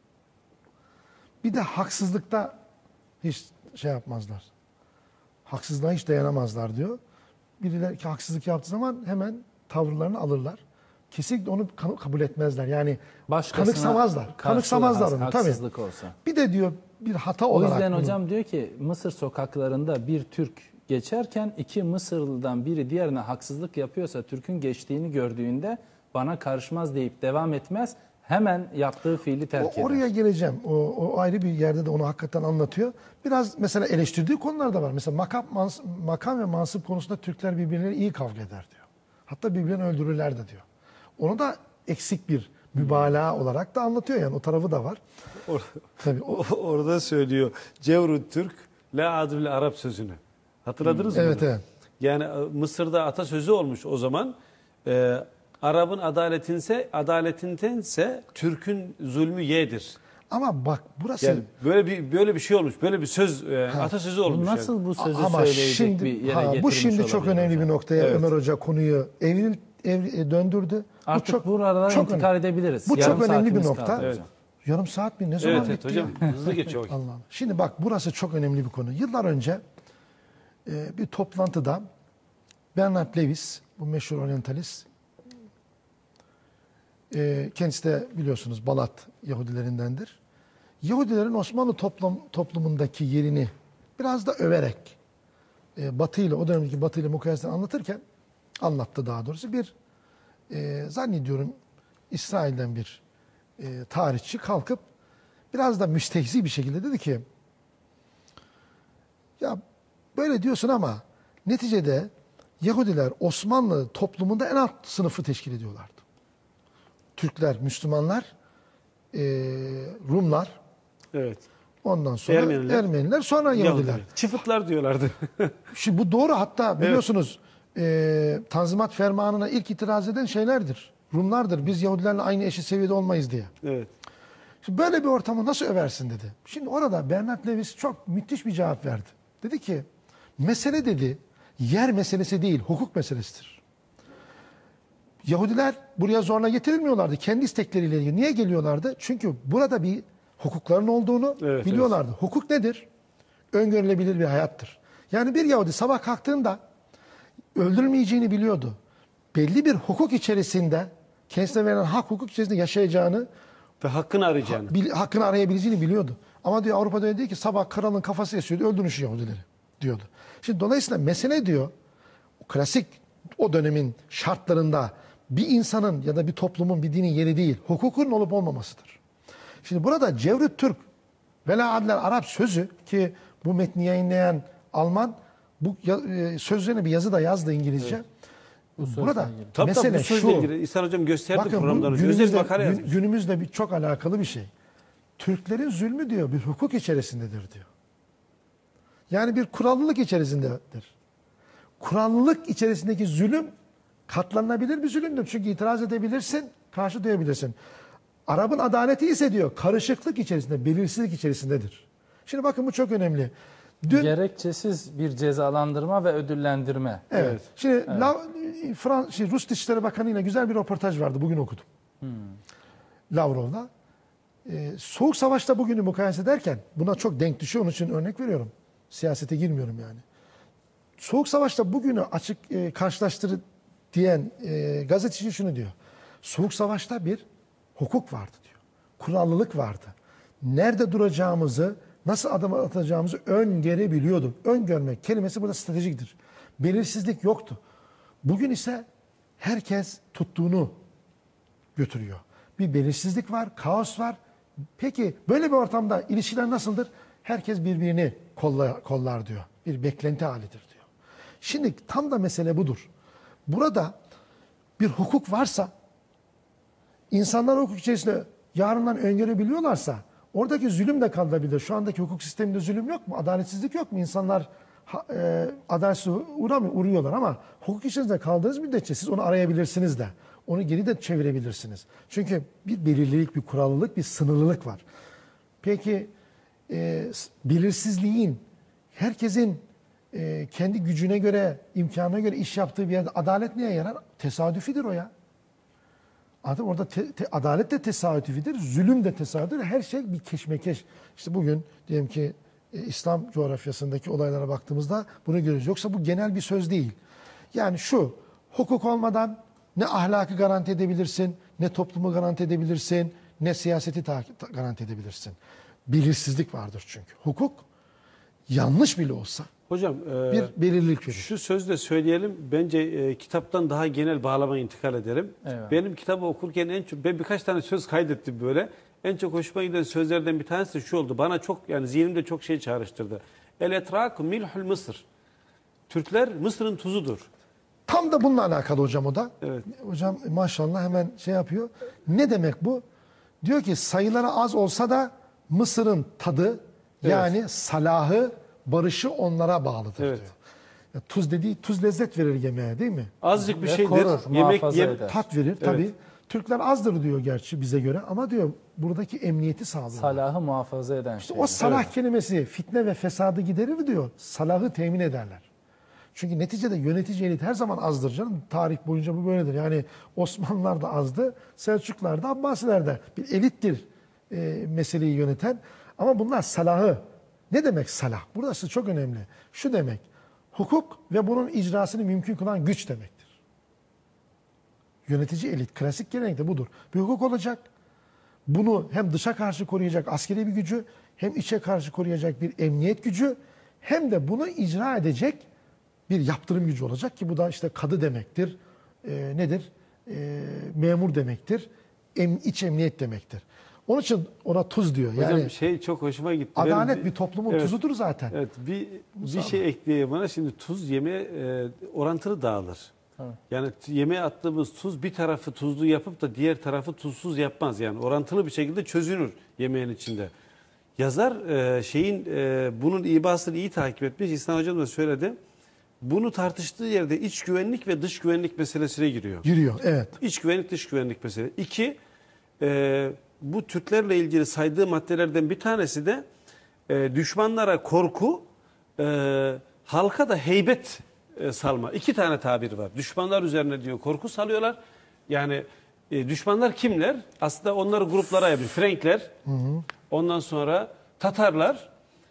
Bir de haksızlıkta hiç şey yapmazlar. Haksızlığa hiç dayanamazlar diyor. Birileri ki haksızlık yaptığı zaman hemen tavırlarını alırlar. Kesinlikle onu kan- kabul etmezler. Yani Başkasına kanıksamazlar. karşı Kanıksamazlar has- onu tabii. haksızlık olsa. Bir de diyor bir hata O olarak yüzden bunu- hocam diyor ki Mısır sokaklarında bir Türk geçerken iki Mısırlı'dan biri diğerine haksızlık yapıyorsa Türk'ün geçtiğini gördüğünde bana karışmaz deyip devam etmez. Hemen yaptığı fiili terk O- eder. oraya geleceğim. O, o ayrı bir yerde de onu hakikaten anlatıyor. Biraz mesela eleştirdiği konular da var. Mesela makam, mans- makam ve mansıp konusunda Türkler birbirleriyle iyi kavga eder diyor. Hatta birbirlerini öldürürler de diyor. Onu da eksik bir mübalağa olarak da anlatıyor yani o tarafı da var. Or Tabii o, orada söylüyor Cevrut Türk la adül Arap sözünü. Hatırladınız mı? evet bunu? evet. Yani Mısır'da atasözü olmuş o zaman. Ee, Arap'ın adaletinse adaletindense Türk'ün zulmü ye'dir. Ama bak burası Yani böyle bir böyle bir şey olmuş. Böyle bir söz e, atasözü olmuş. Nasıl yani. bu sözü ama söyleyecek şimdi bir yere ha, getirmiş bu şimdi çok olabilir önemli hocam? bir noktaya Evet. Ömer Hoca konuyu evril, evril- döndürdü. Artık bu çok buradan çok intikal önemli. edebiliriz. Bu Yarım çok önemli bir saatimiz nokta. kaldı Evet. hocam. Yarım saat mi ne zaman Evet, evet bitti hocam ya? hızlı geçiyor vakit. Allah'ım. Şimdi bak burası çok önemli bir konu. Yıllar önce e, bir toplantıda Bernard Lewis, bu meşhur oryantalist, e, kendisi de biliyorsunuz Balat Yahudilerindendir. Yahudilerin Osmanlı toplum, toplumundaki yerini biraz da överek e, Batı ile o dönemdeki Batı ile mukayeseden anlatırken anlattı daha doğrusu bir e, zannediyorum İsrail'den bir e, tarihçi kalkıp biraz da müstehzi bir şekilde dedi ki ya böyle diyorsun ama neticede Yahudiler Osmanlı toplumunda en alt sınıfı teşkil ediyorlardı. Türkler, Müslümanlar, e, Rumlar, Evet. ondan sonra Ermeniler, Ermeniler, sonra Yahudiler. Yahudiler. Çıfıtlar diyorlardı. Şimdi bu doğru, hatta biliyorsunuz e, Tanzimat Fermanı'na ilk itiraz eden şeylerdir. Rumlardır. Biz Yahudilerle aynı eşit seviyede olmayız diye. Evet. Şimdi böyle bir ortamı nasıl översin dedi. Şimdi orada Bernard Lewis çok müthiş bir cevap verdi. Dedi ki mesele dedi yer meselesi değil, hukuk meselesidir. Yahudiler buraya zorla getirilmiyorlardı. Kendi istekleriyle ilgili. Niye geliyorlardı? Çünkü burada bir hukukların olduğunu Evet, biliyorlardı. Evet. Hukuk nedir? Öngörülebilir bir hayattır. Yani bir Yahudi sabah kalktığında öldürülmeyeceğini biliyordu. Belli bir hukuk içerisinde, kendisine verilen hak hukuk içerisinde yaşayacağını Ve hakkını arayacağını. bil, hakkını arayabileceğini biliyordu. Ama diyor Avrupa'da öyle değil ki, sabah kralın kafası esiyordu, öldürün şu Yahudileri diyordu. Şimdi dolayısıyla mesele diyor, klasik o dönemin şartlarında bir insanın ya da bir toplumun, bir dinin yeri değil, hukukun olup olmamasıdır. Şimdi burada Cevrut Türk ve la adler Arap sözü, ki bu metni yayınlayan Alman bu sözlerine bir yazı da yazdı İngilizce. Evet. Bu burada Tabii mesele tabii, bu sözle şu. ilgili İhsan Hocam gösterdi Bakın programdan bu önce. Özel bir günümüzde, makale gün, yazmış. günümüzde bir çok alakalı bir şey. Türklerin zulmü diyor bir hukuk içerisindedir diyor. Yani bir kurallılık içerisindedir. Kurallılık içerisindeki zulüm katlanabilir bir zulümdür. Çünkü itiraz edebilirsin, karşı duyabilirsin. Arap'ın adaleti ise diyor karışıklık içerisinde, belirsizlik içerisindedir. Şimdi bakın bu çok önemli. Dün, Gerekçesiz bir cezalandırma ve ödüllendirme. evet. Evet. Şimdi evet. La, Frans, şey, Rus Dışişleri Bakanı ile güzel bir röportaj vardı. Bugün okudum. Hmm. Lavrov'la. Ee, Soğuk Savaş'ta bugünü mukayese ederken buna çok denk düşüyor. Onun için örnek veriyorum. Siyasete girmiyorum yani. Soğuk Savaş'ta bugünü açık e, karşılaştırır diyen e, gazeteci şunu diyor. Soğuk Savaş'ta bir hukuk vardı diyor. Kurallılık vardı. Nerede duracağımızı, nasıl adım atacağımızı öngörebiliyorduk. Öngörmek kelimesi burada stratejiktir. Belirsizlik yoktu. Bugün ise herkes tuttuğunu götürüyor. Bir belirsizlik var, kaos var. Peki böyle bir ortamda ilişkiler nasıldır? Herkes birbirini kollar, kollar diyor. Bir beklenti halidir diyor. Şimdi tam da mesele budur. Burada bir hukuk varsa, insanlar hukuk içerisinde yarından öngörebiliyorlarsa, oradaki zulüm de kalabilir. Şu andaki hukuk sisteminde zulüm yok mu? Adaletsizlik yok mu? İnsanlar e, adaletsiz uğramıyor, uğruyorlar ama hukuk içerisinde kaldığınız müddetçe siz onu arayabilirsiniz de. Onu geri de çevirebilirsiniz. Çünkü bir belirlilik, bir kurallılık, bir sınırlılık var. Peki e, belirsizliğin, herkesin e, kendi gücüne göre, imkanına göre iş yaptığı bir yerde adalet neye yarar? Tesadüfidir o ya. Adam orada te, te, adalet de tesadüfidir, zulüm de tesadüfidir. Her şey bir keşmekeş. İşte bugün diyelim ki e, İslam coğrafyasındaki olaylara baktığımızda bunu görüyoruz. Yoksa bu genel bir söz değil. Yani şu, hukuk olmadan ne ahlakı garanti edebilirsin, ne toplumu garanti edebilirsin, ne siyaseti garanti edebilirsin. Belirsizlik vardır çünkü. Hukuk yanlış bile olsa Hocam e, bir belirlilik verir. şu sözle söyleyelim. Bence e, kitaptan daha genel bağlamaya intikal ederim. Eyvallah. Benim kitabı okurken en çok, ben birkaç tane söz kaydettim böyle. En çok hoşuma giden sözlerden bir tanesi şu oldu. Bana çok, yani zihnimde çok şey çağrıştırdı. El etrak milhul Mısır. Türkler Mısır'ın tuzudur. Tam da bununla alakalı hocam o da. Evet. Hocam maşallah hemen şey yapıyor. Ne demek bu? Diyor ki sayıları az olsa da Mısır'ın tadı evet. yani salahı, barışı onlara bağlıdır evet. diyor. Ya tuz dediği tuz lezzet verir yemeğe değil mi? Azıcık bir Ve şeydir. korur, Yemek muhafaza yem eder. Tat verir tabii. Evet. Türkler azdır diyor gerçi bize göre ama diyor buradaki emniyeti sağlıyor. Salahı muhafaza eden İşte şey. o salah Evet. kelimesi fitne ve fesadı giderir diyor. Salahı temin ederler. Çünkü neticede yönetici elit her zaman azdır canım. Tarih boyunca bu böyledir. Yani Osmanlılar da azdı, Selçuklar da, Abbasiler de bir elittir e, meseleyi yöneten. Ama bunlar salahı. Ne demek salah? Burası çok önemli. Şu demek, hukuk ve bunun icrasını mümkün kılan güç demektir. Yönetici elit, klasik gelenek de budur. Bir hukuk olacak. Bunu hem dışa karşı koruyacak askeri bir gücü, hem içe karşı koruyacak bir emniyet gücü, hem de bunu icra edecek bir yaptırım gücü olacak ki bu da işte kadı demektir. E, nedir? E, memur demektir. Em, iç emniyet demektir. Onun için ona tuz diyor. Hocam Yani şey çok hoşuma gitti. adalet Benim, bir toplumun evet, tuzudur zaten. Evet, bir bir şey ekleyeyim bana. Şimdi tuz yemeğe e, orantılı dağılır. Evet. Yani yemeğe attığımız tuz bir tarafı tuzlu yapıp da diğer tarafı tuzsuz yapmaz. Yani orantılı bir şekilde çözünür yemeğin içinde. Yazar e, şeyin e, bunun ibasını iyi takip etmiş. İhsan Hocam da söyledi. Bunu tartıştığı yerde iç güvenlik ve dış güvenlik meselesine giriyor. Giriyor, evet. İç güvenlik, dış güvenlik meselesi. İki, e, bu Türklerle ilgili saydığı maddelerden bir tanesi de e, düşmanlara korku, e, halka da heybet e, salma. İki tane tabir var. Düşmanlar üzerine diyor korku salıyorlar. Yani e, düşmanlar kimler? Aslında onları gruplara yapıyor. Frenkler, hı hı. Ondan sonra Tatarlar,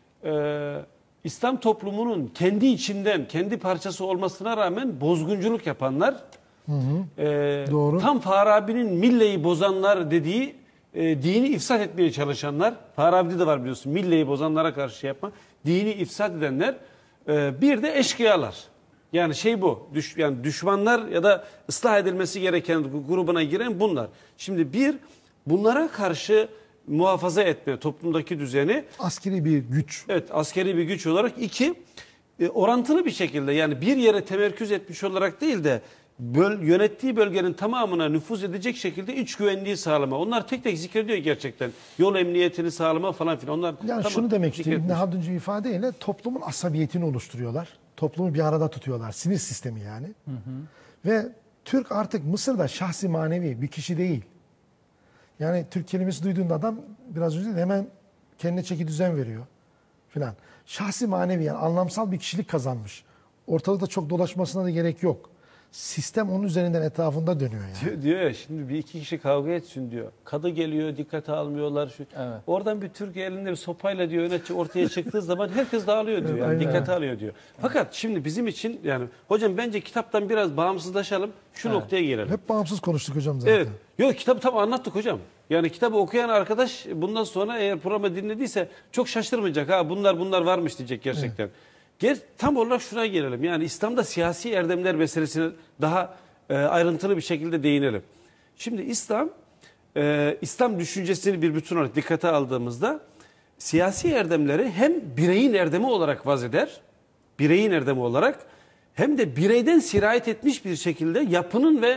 e, İslam toplumunun kendi içinden, kendi parçası olmasına rağmen bozgunculuk yapanlar, hı hı. E, Doğru. Tam Farabi'nin milleyi bozanlar dediği e, dini ifsad etmeye çalışanlar, Farabi'de de var biliyorsun, milleyi bozanlara karşı şey yapma, dini ifsad edenler, e, bir de eşkıyalar. Yani şey bu, düş, yani düşmanlar ya da ıslah edilmesi gereken grubuna giren bunlar. Şimdi bir, bunlara karşı muhafaza etme toplumdaki düzeni. Askeri bir güç. Evet, askeri bir güç olarak. İki, e, orantılı bir şekilde yani bir yere temerküz etmiş olarak değil de böl, yönettiği bölgenin tamamına nüfuz edecek şekilde iç güvenliği sağlama. Onlar tek tek zikrediyor gerçekten. Yol emniyetini sağlama falan filan. Onlar yani tamam, şunu demek istiyorum. İbn Halduncu ifadeyle toplumun asabiyetini oluşturuyorlar. Toplumu bir arada tutuyorlar. Sinir sistemi yani. Hı hı. Ve Türk artık Mısır'da şahsi manevi bir kişi değil. Yani Türk kelimesi duyduğunda adam biraz önce de hemen kendine çeki düzen veriyor filan. Şahsi manevi yani anlamsal bir kişilik kazanmış. Ortalıkta çok dolaşmasına da gerek yok. Sistem onun üzerinden etrafında dönüyor yani. Diyor, diyor ya şimdi bir iki kişi kavga etsin diyor. Kadı geliyor, dikkate almıyorlar. Şu. Evet. Oradan bir Türk elinde bir sopayla diyor yönetici ortaya çıktığı zaman herkes dağılıyor diyor. Yani dikkate alıyor diyor. Fakat şimdi bizim için yani hocam bence kitaptan biraz bağımsızlaşalım. Şu evet. noktaya gelelim. Hep bağımsız konuştuk hocam zaten. Evet. Yok kitabı tam anlattık hocam. Yani kitabı okuyan arkadaş bundan sonra eğer programı dinlediyse çok şaşırmayacak. Ha bunlar bunlar varmış diyecek gerçekten. Evet. Gel, tam olarak şuna gelelim. Yani İslam'da siyasi erdemler meselesine daha e, ayrıntılı bir şekilde değinelim. Şimdi İslam, e, İslam düşüncesini bir bütün olarak dikkate aldığımızda siyasi erdemleri hem bireyin erdemi olarak vazeder, bireyin erdemi olarak hem de bireyden sirayet etmiş bir şekilde yapının ve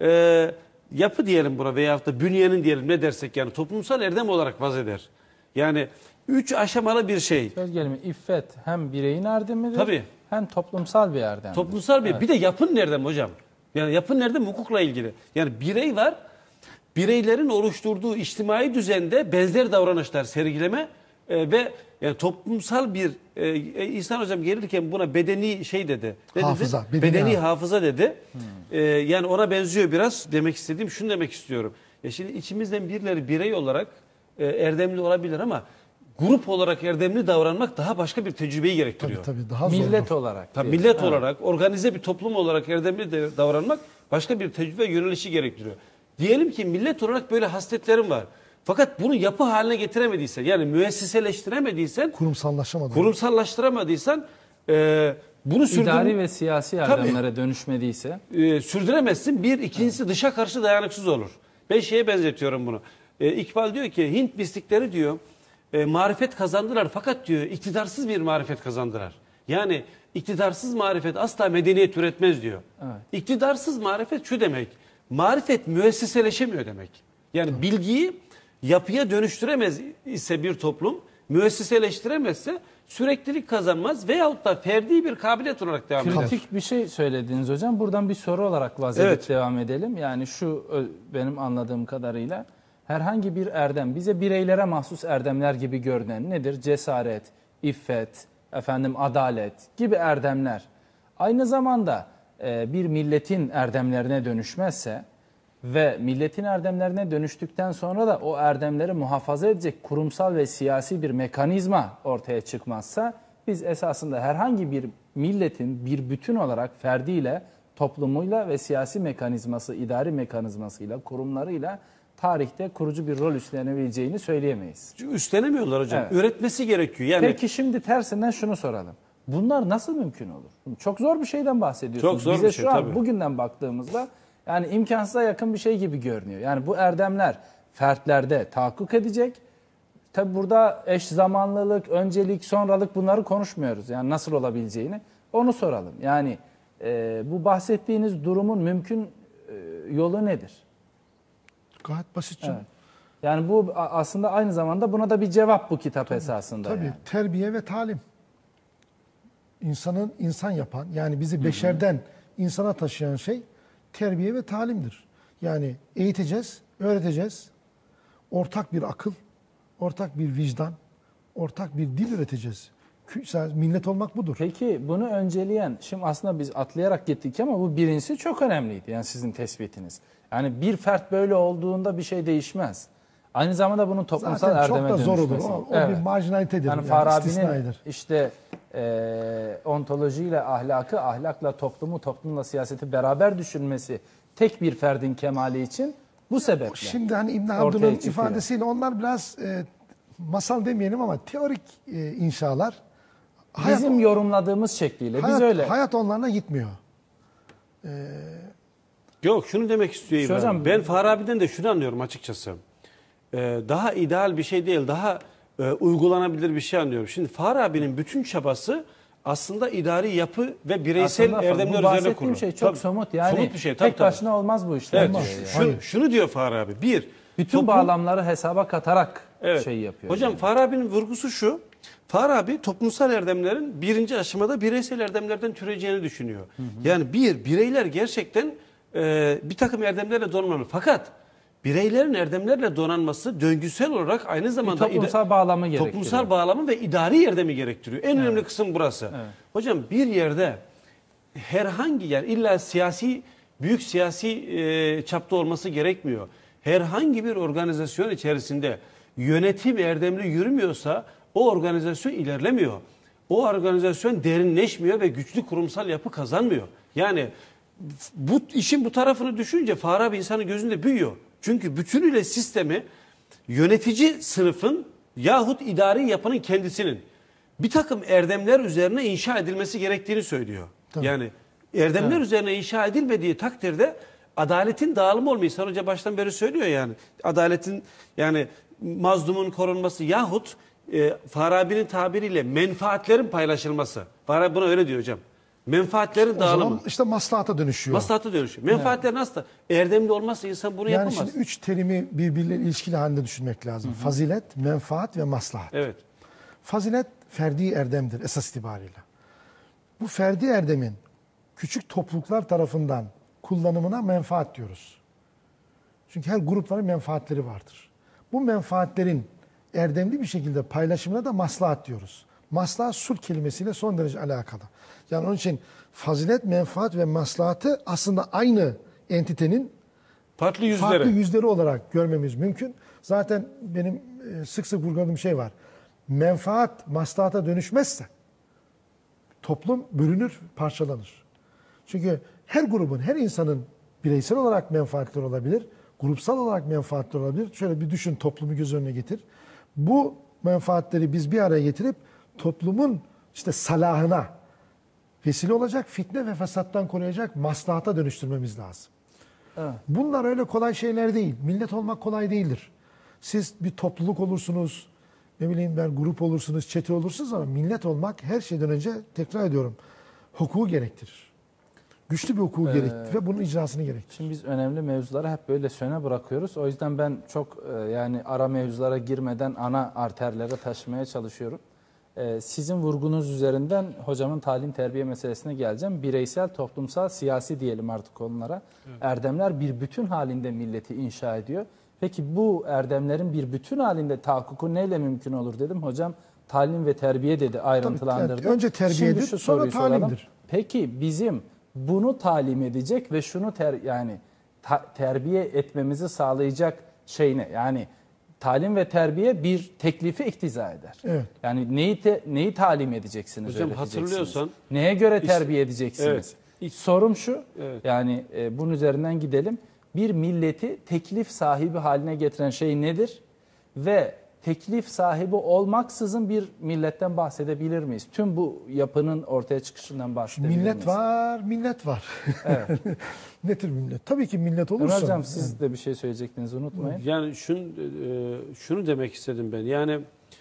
e, yapı diyelim buna veyahut da bünyenin diyelim ne dersek yani toplumsal erdem olarak vazeder. Yani üç aşamalı bir şey. Söz gelimi iffet hem bireyin erdemidir Tabii. hem toplumsal bir erdemdir. Toplumsal bir evet. Bir de yapın erdemi hocam. Yani yapın erdemi hukukla ilgili. Yani birey var. Bireylerin oluşturduğu içtimai düzende benzer davranışlar sergileme e, ve yani toplumsal bir e, İhsan hocam gelirken buna bedeni şey dedi. Ne hafıza. Dedi? Bedeni, bedeni hafıza dedi. Hmm. E, yani ona benziyor biraz demek istediğim şunu demek istiyorum. Ya şimdi içimizden birileri birey olarak e, erdemli olabilir ama grup olarak erdemli davranmak daha başka bir tecrübeyi gerektiriyor. Tabii tabii daha millet zordur. olarak. Tabii millet ha. olarak, organize bir toplum olarak erdemli de davranmak başka bir tecrübe yönelişi gerektiriyor. Diyelim ki millet olarak böyle hasletlerim var. Fakat bunu yapı haline getiremediysen, yani müesseseleştiremediysen, kurumsallaşamadıysan, kurumsallaştıramadıysan e, bunu sürdür... İdari ve siyasi erdemlere dönüşmediyse e, sürdüremezsin. Bir, ikincisi evet. dışa karşı dayanıksız olur. Ben şeye benzetiyorum bunu. E, İkbal diyor ki Hint mistikleri diyor, E, marifet kazandılar fakat diyor iktidarsız bir marifet kazandılar. Yani iktidarsız marifet asla medeniyet üretmez diyor. Evet. İktidarsız marifet şu demek. Marifet müesseseleşemiyor demek. Yani evet. bilgiyi yapıya dönüştüremez ise bir toplum, müesseseleştiremezse süreklilik kazanmaz veyahut da ferdi bir kabiliyet olarak devam eder. Kritik bir şey söylediniz hocam. Buradan bir soru olarak vazgeçip Evet. devam edelim. Yani şu benim anladığım kadarıyla herhangi bir erdem, bize bireylere mahsus erdemler gibi görünen nedir? Cesaret, iffet, efendim adalet gibi erdemler. Aynı zamanda e, bir milletin erdemlerine dönüşmezse ve milletin erdemlerine dönüştükten sonra da o erdemleri muhafaza edecek kurumsal ve siyasi bir mekanizma ortaya çıkmazsa biz esasında herhangi bir milletin bir bütün olarak ferdiyle, toplumuyla ve siyasi mekanizması, idari mekanizmasıyla, kurumlarıyla tarihte kurucu bir rol üstlenebileceğini söyleyemeyiz. Çünkü üstlenemiyorlar hocam. Evet. Üretmesi gerekiyor. Yani Peki şimdi tersinden şunu soralım. Bunlar nasıl mümkün olur? Çok zor bir şeyden bahsediyorsunuz. Çok zor Bize bir şey, şu an tabii. bugünden baktığımızda yani imkansıza yakın bir şey gibi görünüyor. Yani bu erdemler fertlerde tahakkuk edecek. Tabi burada eş zamanlılık, öncelik, sonralık bunları konuşmuyoruz. Yani nasıl olabileceğini onu soralım. Yani e, bu bahsettiğiniz durumun mümkün e, yolu nedir? Gayet basit canım. Evet. Yani bu aslında aynı zamanda buna da bir cevap bu kitap tabii, esasında. Tabii yani. terbiye ve talim. İnsanın insan yapan, yani bizi beşerden insana taşıyan şey terbiye ve talimdir. Yani eğiteceğiz, öğreteceğiz. Ortak bir akıl, ortak bir vicdan, ortak bir dil üreteceğiz. Millet olmak budur. Peki bunu önceleyen, şimdi aslında biz atlayarak gittik ama bu birincisi çok önemliydi. Yani sizin tespitiniz. Yani bir fert böyle olduğunda bir şey değişmez. Aynı zamanda bunun toplumsal zaten erdeme çok da zor olur. dönüşmesi. O, o Evet. bir marjinalitedir. Yani, Yani Farabi'nin işte e, ontolojiyle ahlakı, ahlakla toplumu, toplumla siyaseti beraber düşünmesi tek bir ferdin kemali için bu sebeple. Şimdi hani İbn ortaya Haldun'un çıkıyor. ifadesiyle onlar biraz e, masal demeyelim ama teorik e, inşalar. Bizim hayat, yorumladığımız şekliyle hayat, biz öyle. Hayat onlarla gitmiyor. Ee, Yok şunu demek istiyor İbrahim. Hocam, ben Farabi'den de şunu anlıyorum açıkçası. Ee, daha ideal bir şey değil, daha e, uygulanabilir bir şey anlıyorum. Şimdi Farabi'nin bütün çabası aslında idari yapı ve bireysel aslında erdemler üzerine kurulu. Bu bahsettiğim şey çok tabii, somut. Yani somut bir şey, tabii, tek başına tabii. olmaz bu işler. Evet, Olmaz. şu, Yani. şunu diyor Farabi. Bir, bütün toplum, bağlamları hesaba katarak evet, şey yapıyor. Hocam yani. Farabi'nin vurgusu şu. Farabi toplumsal erdemlerin birinci aşamada bireysel erdemlerden türeceğini düşünüyor. Hı hı. Yani bir, bireyler gerçekten e, bir takım erdemlerle donanmalı. Fakat bireylerin erdemlerle donanması döngüsel olarak aynı zamanda bir toplumsal bağlamı gerektiriyor. Toplumsal bağlamı ve idari erdemi gerektiriyor. En evet. önemli kısım burası. Evet. Hocam bir yerde herhangi yani illa siyasi büyük siyasi e, çapta olması gerekmiyor. Herhangi bir organizasyon içerisinde yönetim erdemli yürümüyorsa o organizasyon ilerlemiyor. O organizasyon derinleşmiyor ve güçlü kurumsal yapı kazanmıyor. Yani bu işin bu tarafını düşününce Farabi insanın gözünde büyüyor. Çünkü bütünüyle sistemi yönetici sınıfın yahut idari yapının kendisinin bir takım erdemler üzerine inşa edilmesi gerektiğini söylüyor. Tabii. Yani erdemler evet. üzerine inşa edilmediği takdirde adaletin dağılımı olmuyor. İhsan Hoca baştan beri söylüyor yani. Adaletin yani mazlumun korunması yahut e, Farabi'nin tabiriyle menfaatlerin paylaşılması. Farabi buna öyle diyor hocam. Menfaatlerin o dağılımı. Zaman işte maslahata dönüşüyor. Maslahata dönüşüyor. Menfaatler evet. nasıl da erdemli olmazsa insan bunu yani yapamaz. Yani şimdi üç terimi birbirleriyle ilişkili halinde düşünmek lazım. Hı hı. Fazilet, menfaat ve maslahat. Evet. Fazilet ferdi erdemdir esas itibariyle. Bu ferdi erdemin küçük topluluklar tarafından kullanımına menfaat diyoruz. Çünkü her grupların menfaatleri vardır. Bu menfaatlerin erdemli bir şekilde paylaşımına da maslahat diyoruz. Maslahat sulh kelimesiyle son derece alakalı. Yani onun için fazilet, menfaat ve maslahatı aslında aynı entitenin farklı yüzleri, farklı yüzleri olarak görmemiz mümkün. Zaten benim sık sık vurguladığım şey var. Menfaat maslahata dönüşmezse toplum bölünür, parçalanır. Çünkü her grubun, her insanın bireysel olarak menfaatleri olabilir, grupsal olarak menfaatleri olabilir. Şöyle bir düşün, toplumu göz önüne getir. Bu menfaatleri biz bir araya getirip toplumun işte salahına vesile olacak, fitne ve fesattan koruyacak maslahata dönüştürmemiz lazım. Evet. Bunlar öyle kolay şeyler değil. Millet olmak kolay değildir. Siz bir topluluk olursunuz, ne bileyim ben grup olursunuz, çete olursunuz ama millet olmak her şeyden önce tekrar ediyorum. hukuku gerektirir. Güçlü bir hukuku ee, gerektirir ve bunun icrasını gerektirir. Şimdi biz önemli mevzuları hep böyle söne bırakıyoruz. O yüzden ben çok yani ara mevzulara girmeden ana arterlere taşımaya çalışıyorum. Sizin vurgunuz üzerinden hocamın talim terbiye meselesine geleceğim. Bireysel, toplumsal, siyasi diyelim artık onlara. Evet. Erdemler bir bütün halinde milleti inşa ediyor. Peki bu erdemlerin bir bütün halinde tahakkuku neyle mümkün olur dedim. Hocam talim ve terbiye dedi, ayrıntılandırdı. Tabii, önce terbiyedir, Şimdi şu sonra talimdir. Soralım. Peki bizim bunu talim edecek ve şunu ter, yani ta, terbiye etmemizi sağlayacak şey ne? Yani talim ve terbiye bir teklifi iktiza eder. Evet. Yani neyi te, neyi talim edeceksiniz? Hocam hatırlıyorsan. Neye göre terbiye işte, edeceksiniz? Evet. Sorum şu, evet. yani e, bunun üzerinden gidelim. Bir milleti teklif sahibi haline getiren şey nedir? Ve teklif sahibi olmaksızın bir milletten bahsedebilir miyiz? Tüm bu yapının ortaya çıkışından bahsedebilir millet miyiz? Millet var, millet var. Evet. Ne tür millet? Tabii ki millet olursa. Ömer Hocam siz yani. de bir şey söyleyecektiniz, unutmayın. Yani şunu, şunu demek istedim ben. Yani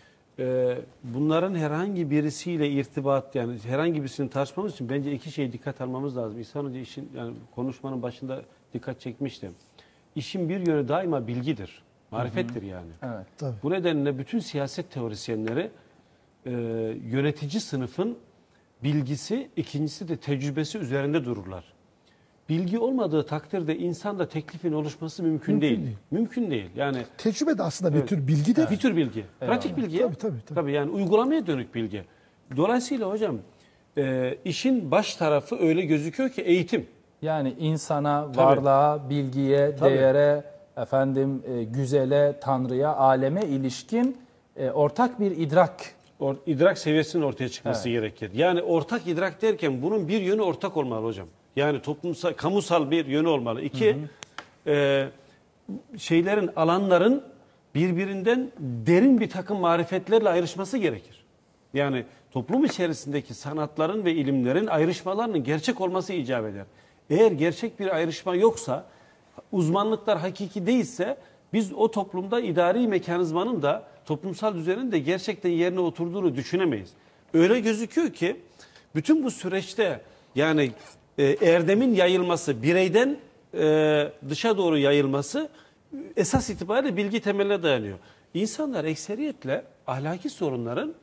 bunların herhangi birisiyle irtibat, yani herhangi birisini tartışmamız için bence iki şeye dikkat almamız lazım. İhsan Hoca işin, yani konuşmanın başında dikkat çekmiştim. İşin bir yönü daima bilgidir. Marifettir yani. Evet, tabii. Bu nedenle bütün siyaset teorisyenleri e, yönetici sınıfın bilgisi, ikincisi de tecrübesi üzerinde dururlar. Bilgi olmadığı takdirde insanda teklifin oluşması mümkün, mümkün değil. değil. Mümkün değil. Yani tecrübe de aslında evet. bir tür bilgi de. Evet. Bir tür bilgi. Eyvallah. Pratik bilgi. Tabii, tabii, tabii. Tabii yani uygulamaya dönük bilgi. Dolayısıyla hocam e, işin baş tarafı öyle gözüküyor ki eğitim. Yani insana, tabii. varlığa, bilgiye, tabii. değere, efendim e, güzele, tanrıya, aleme ilişkin e, ortak bir idrak. Or, idrak seviyesinin ortaya çıkması evet. gerekir. Yani ortak idrak derken bunun bir yönü ortak olmalı hocam. Yani toplumsal, kamusal bir yönü olmalı. İki, hı hı. E, şeylerin, alanların birbirinden derin bir takım marifetlerle ayrışması gerekir. Yani toplum içerisindeki sanatların ve ilimlerin ayrışmalarının gerçek olması icap eder. Eğer gerçek bir ayrışma yoksa, uzmanlıklar hakiki değilse biz o toplumda idari mekanizmanın da toplumsal düzenin de gerçekten yerine oturduğunu düşünemeyiz. Öyle gözüküyor ki bütün bu süreçte yani e, erdemin yayılması, bireyden e, dışa doğru yayılması esas itibariyle bilgi temeline dayanıyor. İnsanlar ekseriyetle ahlaki sorunların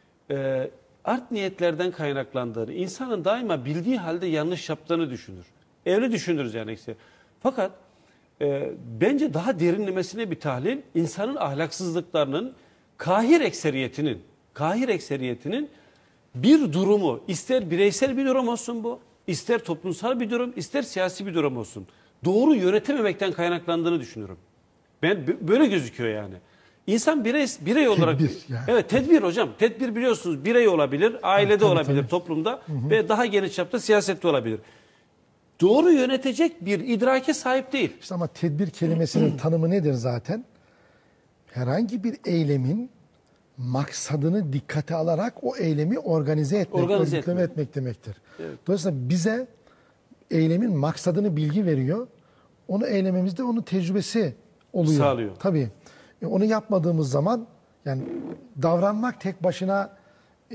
e, art niyetlerden kaynaklandığını, insanın daima bildiği halde yanlış yaptığını düşünür. Öyle düşünürüz yani ekseriyetle. Fakat e, bence daha derinlemesine bir tahlil insanın ahlaksızlıklarının kahir ekseriyetinin kahir ekseriyetinin bir durumu, ister bireysel bir durum olsun bu, ister toplumsal bir durum, ister siyasi bir durum olsun, doğru yönetememekten kaynaklandığını düşünüyorum. Ben böyle gözüküyor yani. İnsan birey birey olarak tedbir yani. Evet, tedbir hocam. Tedbir biliyorsunuz birey olabilir, ailede tabii, olabilir, tabii. toplumda hı hı. ve daha geniş çapta siyasette olabilir. Doğru yönetecek bir idrake sahip değil. İşte ama tedbir kelimesinin tanımı nedir zaten? Herhangi bir eylemin maksadını dikkate alarak o eylemi organize etmek, organize etmek. etmek demektir. Evet. Dolayısıyla bize eylemin maksadını bilgi veriyor. Onu eylememizde onun tecrübesi oluyor. Sağlıyor. Tabii. E onu yapmadığımız zaman yani davranmak tek başına e,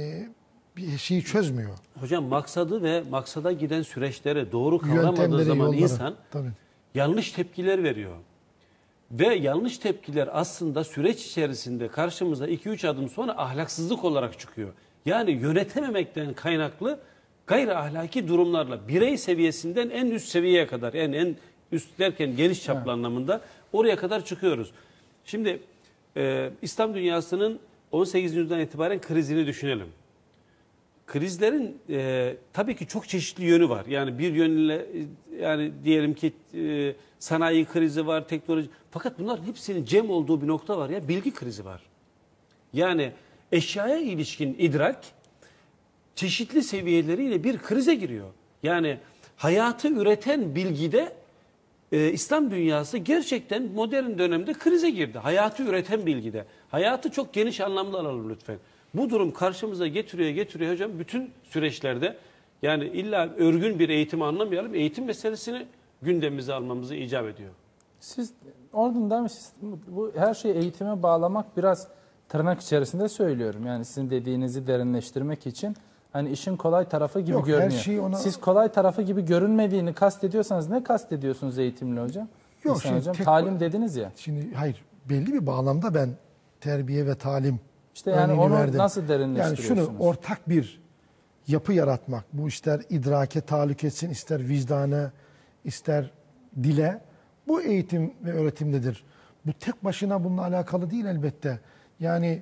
bir şeyi çözmüyor. Hocam maksadı ve maksada giden süreçleri doğru kavramadığı zaman yolları, insan tabii. yanlış tepkiler veriyor. Ve yanlış tepkiler aslında süreç içerisinde karşımıza iki üç adım sonra ahlaksızlık olarak çıkıyor. Yani yönetememekten kaynaklı gayri ahlaki durumlarla birey seviyesinden en üst seviyeye kadar, yani en üst derken geniş çaplı evet. anlamında oraya kadar çıkıyoruz. Şimdi e, İslam dünyasının on sekizinci yüzyıldan itibaren krizini düşünelim. Krizlerin e, tabii ki çok çeşitli yönü var. Yani bir yönüyle yani diyelim ki e, sanayi krizi var, teknoloji. Fakat bunların hepsinin cem olduğu bir nokta var ya, bilgi krizi var. Yani eşyaya ilişkin idrak çeşitli seviyeleriyle bir krize giriyor. Yani hayatı üreten bilgide e, İslam dünyası gerçekten modern dönemde krize girdi. Hayatı üreten bilgide. Hayatı çok geniş anlamda alalım lütfen. Bu durum karşımıza getiriyor getiriyor hocam bütün süreçlerde. Yani illa örgün bir eğitimi anlamayalım. Eğitim meselesini gündemimize almamızı icap ediyor. Siz oradan mı siz, bu her şeyi eğitime bağlamak biraz tırnak içerisinde söylüyorum. Yani sizin dediğinizi derinleştirmek için Hani işin kolay tarafı gibi Yok, her görünüyor. şeyi ona- Siz kolay tarafı gibi görünmediğini kastediyorsanız ne kastediyorsunuz eğitimli hocam? Yok, İhsan şimdi hocam tek- talim dediniz ya. Şimdi hayır, belli bir bağlamda ben terbiye ve talim İşte yani örneğini onu verdim. nasıl Yani derinleştiriyorsunuz? şunu, ortak bir yapı yaratmak. Bu ister idrake tahallük etsin, ister vicdana, ister dile. Bu eğitim ve öğretimdedir. Bu tek başına bununla alakalı değil elbette. Yani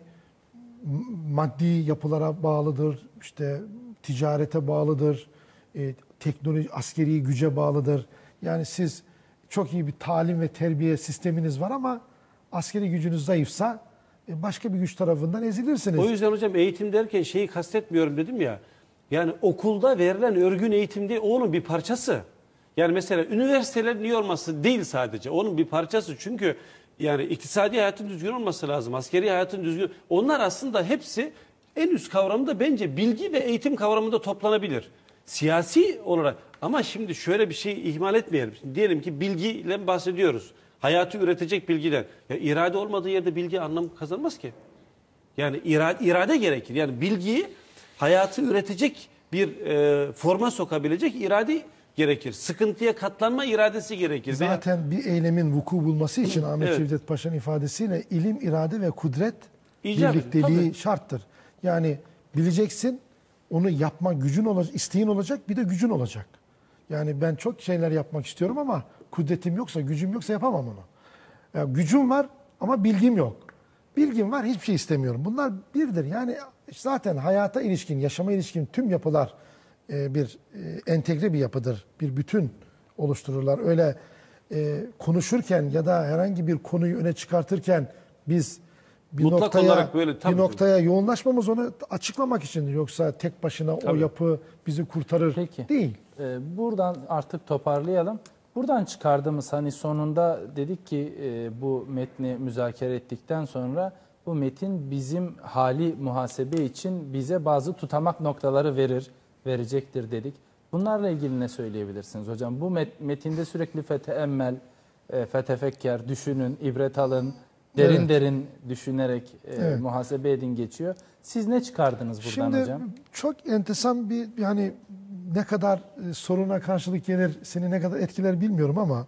m- maddi yapılara bağlıdır, işte ticarete bağlıdır, e, teknoloji, askeri güce bağlıdır. Yani siz çok iyi bir talim ve terbiye sisteminiz var ama askeri gücünüz zayıfsa e, başka bir güç tarafından ezilirsiniz. O yüzden hocam eğitim derken şeyi kastetmiyorum dedim ya. Yani okulda verilen örgün eğitim değil, onun bir parçası. Yani mesela üniversiteler niye olması değil sadece. Onun bir parçası. Çünkü yani iktisadi hayatın düzgün olması lazım. Askeri hayatın düzgün. Onlar aslında hepsi en üst kavramında bence bilgi ve eğitim kavramında toplanabilir. Siyasi olarak. Ama şimdi şöyle bir şey ihmal etmeyelim. Şimdi diyelim ki bilgiyle bahsediyoruz. Hayatı üretecek bilgiden. Ya irade olmadığı yerde bilgi anlam kazanmaz ki. Yani irade, irade gerekir. Yani bilgiyi hayatı üretecek bir e, forma sokabilecek irade gerekir. Sıkıntıya katlanma iradesi gerekir. Zaten bir eylemin vuku bulması için Ahmet Evet. Cevdet Paşa'nın ifadesiyle ilim, irade ve kudret İcap, birlikteliği tabii. şarttır. Yani bileceksin, onu yapma gücün olacak, isteğin olacak, bir de gücün olacak. Yani ben çok şeyler yapmak istiyorum ama kudretim yoksa, gücüm yoksa yapamam onu. Yani gücüm var ama bilgim yok. Bilgim var, hiçbir şey istemiyorum. Bunlar birdir. Yani zaten hayata ilişkin, yaşama ilişkin tüm yapılar e, bir e, entegre bir yapıdır. Bir bütün oluştururlar. Öyle e, konuşurken ya da herhangi bir konuyu öne çıkartırken biz bir Mutlak noktaya olarak böyle, tabii. bir noktaya yoğunlaşmamız onu açıklamak içindir. Yoksa tek başına o Tabii. yapı bizi kurtarır Peki. değil. Ee, buradan artık toparlayalım. Buradan çıkardığımız hani sonunda dedik ki e, bu metni müzakere ettikten sonra bu metin bizim hali muhasebe için bize bazı tutamak noktaları verir, verecektir dedik. Bunlarla ilgili ne söyleyebilirsiniz hocam? Bu met, metinde sürekli feteemmel, e, fetefekker, düşünün, ibret alın, derin Evet. derin düşünerek e, Evet. muhasebe edin geçiyor. Siz ne çıkardınız buradan Şimdi hocam? çok enteresan bir, yani ne kadar e, soruna karşılık gelir, seni ne kadar etkiler bilmiyorum ama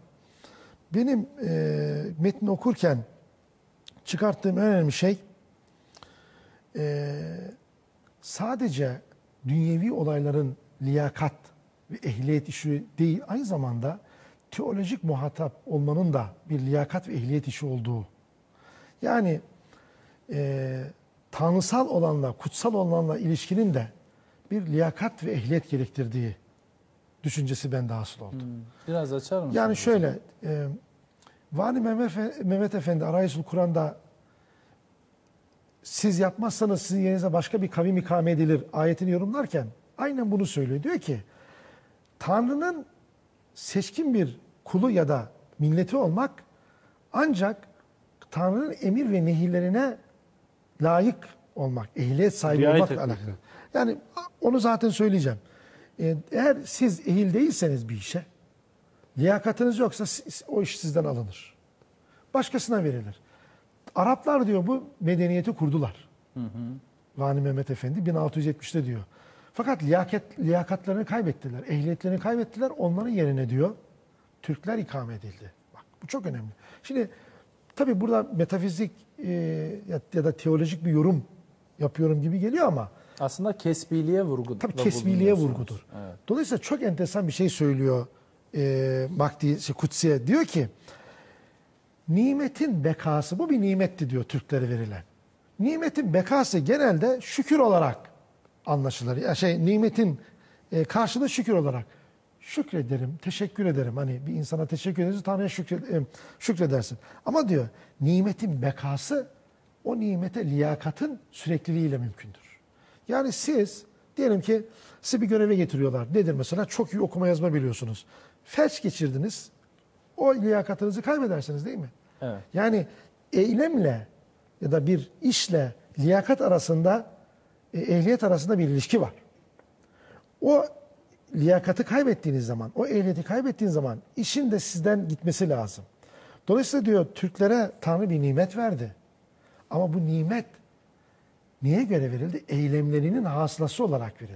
benim e, metni okurken çıkarttığım en önemli şey e, sadece dünyevi olayların liyakat ve ehliyet işi değil, aynı zamanda teolojik muhatap olmanın da bir liyakat ve ehliyet işi olduğu. Yani e, tanrısal olanla, kutsal olanla ilişkinin de bir liyakat ve ehliyet gerektirdiği düşüncesi bende hasıl oldu. Hmm. Biraz açar mısınız? Yani şöyle, e, Vani Mehmet, Mehmet Efendi Arayüzül Kur'an'da siz yapmazsanız sizin yerinize başka bir kavim ikame edilir ayetini yorumlarken aynen bunu söylüyor. Diyor ki Tanrı'nın seçkin bir kulu ya da milleti olmak ancak Tanrı'nın emir ve nehirlerine layık olmak, ehliyet sahibi Riayet olmakla etmek. alakalı. Yani onu zaten söyleyeceğim. Ee, Eğer siz ehil değilseniz bir işe, liyakatınız yoksa siz- o iş sizden alınır. Başkasına verilir. Araplar diyor bu medeniyeti kurdular. Vani Mehmet Efendi bin altı yüz yetmişte diyor. Fakat liyakat, liyakatlarını kaybettiler, ehliyetlerini kaybettiler. Onların yerine diyor Türkler ikame edildi. Bak bu çok önemli. Şimdi tabii burada metafizik e, ya, ya da teolojik bir yorum yapıyorum gibi geliyor ama Aslında kesbiliğe vurgu. tabii kesbiliğe vurgudur. Evet. Dolayısıyla çok enteresan bir şey söylüyor e, Makdi şey, Kutsiye. Diyor ki nimetin bekası, bu bir nimetti diyor Türklere verilen. Nimetin bekası genelde şükür olarak anlaşılır. Yani şey nimetin e, karşılığı şükür olarak. Şükrederim, teşekkür ederim. Hani bir insana teşekkür ederiz, Tanrı'ya şükred, e, şükredersin. Ama diyor nimetin bekası o nimete liyakatın sürekliliğiyle mümkündür. Yani siz diyelim ki sizi bir göreve getiriyorlar. Nedir mesela? Çok iyi okuma yazma biliyorsunuz. Felç geçirdiniz. O liyakatınızı kaybedersiniz değil mi? Evet. Yani eylemle ya da bir işle liyakat arasında, e, ehliyet arasında bir ilişki var. O liyakatı kaybettiğiniz zaman, o ehliyeti kaybettiğiniz zaman işin de sizden gitmesi lazım. Dolayısıyla diyor Türklere Tanrı bir nimet verdi. Ama bu nimet neye göre verildi? Eylemlerinin hasılası olarak verildi.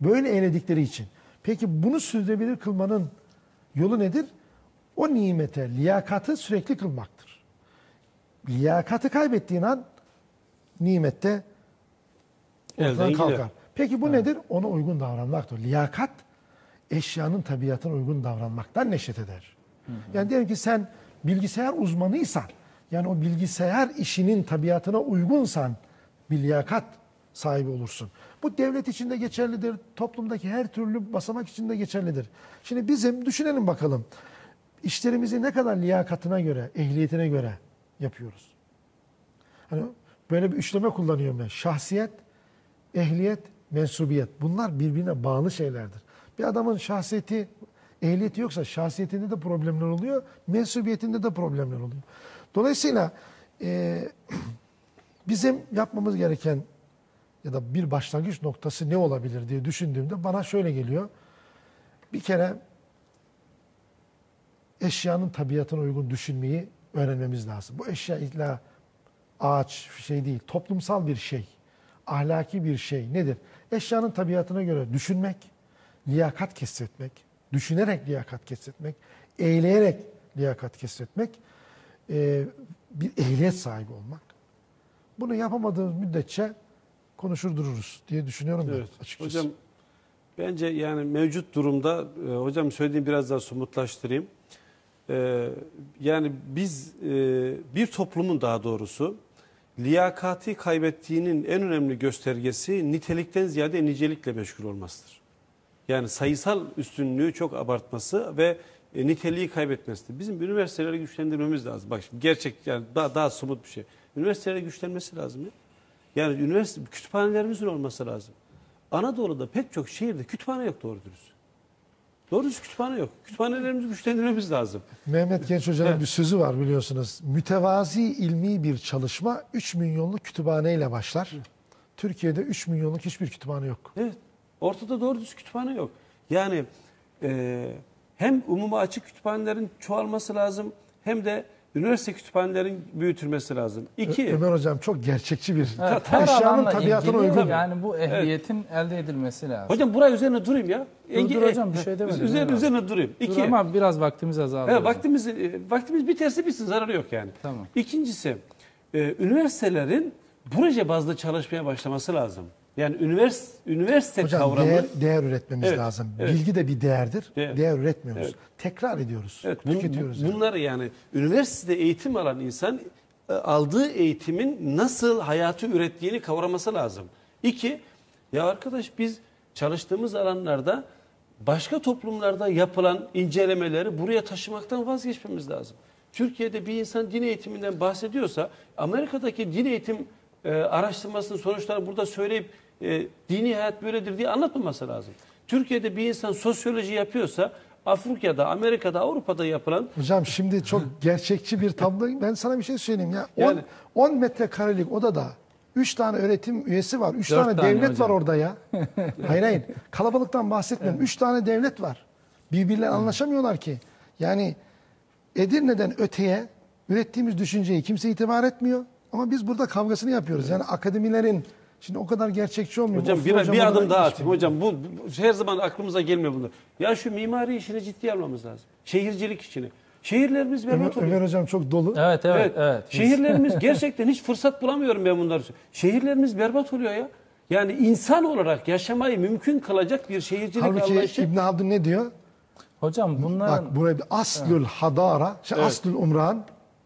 Böyle eyledikleri için. Peki bunu sürdürülebilir kılmanın yolu nedir? O nimete, liyakatı sürekli kılmaktır. Liyakatı kaybettiğin an nimette ortadan kalkar. Gidiyor. Peki bu evet. nedir? Ona uygun davranmaktır. Liyakat, eşyanın tabiatına uygun davranmaktan neşet eder. Hı hı. Yani diyelim ki sen bilgisayar uzmanıysan, yani o bilgisayar işinin tabiatına uygunsan bir liyakat sahibi olursun. Bu devlet içinde geçerlidir, toplumdaki her türlü basamak içinde geçerlidir. Şimdi bizim düşünelim bakalım, işlerimizi ne kadar liyakatına göre, ehliyetine göre yapıyoruz. Hani böyle bir üçleme kullanıyorum ben. Şahsiyet, ehliyet, mensubiyet. Bunlar birbirine bağlı şeylerdir. Bir adamın şahsiyeti, ehliyeti yoksa şahsiyetinde de problemler oluyor, mensubiyetinde de problemler oluyor. Dolayısıyla e, bizim yapmamız gereken ya da bir başlangıç noktası ne olabilir diye düşündüğümde bana şöyle geliyor. Bir kere eşyanın tabiatına uygun düşünmeyi öğrenmemiz lazım. Bu eşya illa ağaç şey değil, toplumsal bir şey, ahlaki bir şey nedir? Eşyanın tabiatına göre düşünmek, liyakat kesretmek, düşünerek liyakat kesretmek, eğleyerek liyakat kesretmek, e, bir ehliyet sahibi olmak. Bunu yapamadığımız müddetçe konuşur dururuz diye düşünüyorum evet. ben açıkçası. Hocam bence yani mevcut durumda e, hocam söylediğim biraz daha somutlaştırayım. E, yani biz e, bir toplumun daha doğrusu liyakati kaybettiğinin en önemli göstergesi nitelikten ziyade nicelikle meşgul olmasıdır. Yani sayısal üstünlüğü çok abartması ve e, niteliği kaybetmesidir. Bizim üniversiteleri güçlendirmemiz lazım. Bak şimdi gerçek yani daha daha somut bir şey. Üniversiteleri güçlenmesi lazım ya. Yani üniversite kütüphanelerimizin olması lazım. Anadolu'da pek çok şehirde kütüphane yok doğru dürüst. Doğru dürüst kütüphane yok. Kütüphanelerimizi güçlendirmemiz lazım. Mehmet Genç Hoca'nın evet. bir sözü var biliyorsunuz. Mütevazi ilmi bir çalışma üç milyonluk kütüphaneyle başlar. Evet. Türkiye'de üç milyonluk hiçbir kütüphane yok. Evet. Ortada doğru dürüst kütüphane yok. Yani e, hem umuma açık kütüphanelerin çoğalması lazım hem de üniversite kütüphanelerin büyütülmesi lazım. İki. Ö Ömer Hocam çok gerçekçi bir evet, eşyanın tabiatına uygun. Yani bu ehliyetin evet. elde edilmesi lazım. Hocam buraya üzerine durayım ya. Dur, dur hocam bir şey demedim. Üzerine, üzerine durayım. İki. Dur ama biraz vaktimiz azaldı. Evet, vaktimiz, vaktimiz biterse bitsin zararı yok yani. Tamam. İkincisi e, üniversitelerin proje bazlı çalışmaya başlaması lazım. Yani üniversite, üniversite hocam, kavramı... Değer, değer üretmemiz evet, lazım. Evet. Bilgi de bir değerdir. Değer, değer üretmiyoruz. Evet. Tekrar ediyoruz. Evet, bun, tüketiyoruz. Bunları yani. yani üniversitede eğitim alan insan aldığı eğitimin nasıl hayatı ürettiğini kavraması lazım. İki, ya arkadaş biz çalıştığımız alanlarda başka toplumlarda yapılan incelemeleri buraya taşımaktan vazgeçmemiz lazım. Türkiye'de bir insan din eğitiminden bahsediyorsa Amerika'daki din eğitim e, araştırmasının sonuçlarını burada söyleyip e, dini hayat böyledir diye anlatmaması lazım. Türkiye'de bir insan sosyoloji yapıyorsa Afrika'da, Amerika'da, Avrupa'da yapılan... Hocam şimdi çok gerçekçi bir tablo. Ben sana bir şey söyleyeyim ya. Yani, on metrekarelik odada üç tane öğretim üyesi var. üç tane, tane devlet hocam. var orada ya. Hayır hayır. Kalabalıktan bahsetmiyorum. üç evet. tane devlet var. Birbirleriyle anlaşamıyorlar ki. Yani Edirne'den öteye ürettiğimiz düşünceyi kimse itibar etmiyor. Ama biz burada kavgasını yapıyoruz. Evet. Yani akademilerin şimdi o kadar gerçekçi olmuyor. Hocam bir, hocam bir adım daha atayım. Hocam bu, bu her zaman aklımıza gelmiyor bunlar. Ya şu mimari işini ciddiye almamız lazım. Şehircilik işini. Şehirlerimiz berbat Ömer, oluyor. Ömer Hocam çok dolu. Evet evet. evet. evet. Şehirlerimiz gerçekten hiç fırsat bulamıyorum ben bunları. Şehirlerimiz berbat oluyor ya. Yani insan olarak yaşamayı mümkün kılacak bir şehircilik Halbuki anlayışı. İbn Haldun ne diyor? Hocam bunların... Bak buraya bir aslül evet. hadara, şey, evet. aslül umran.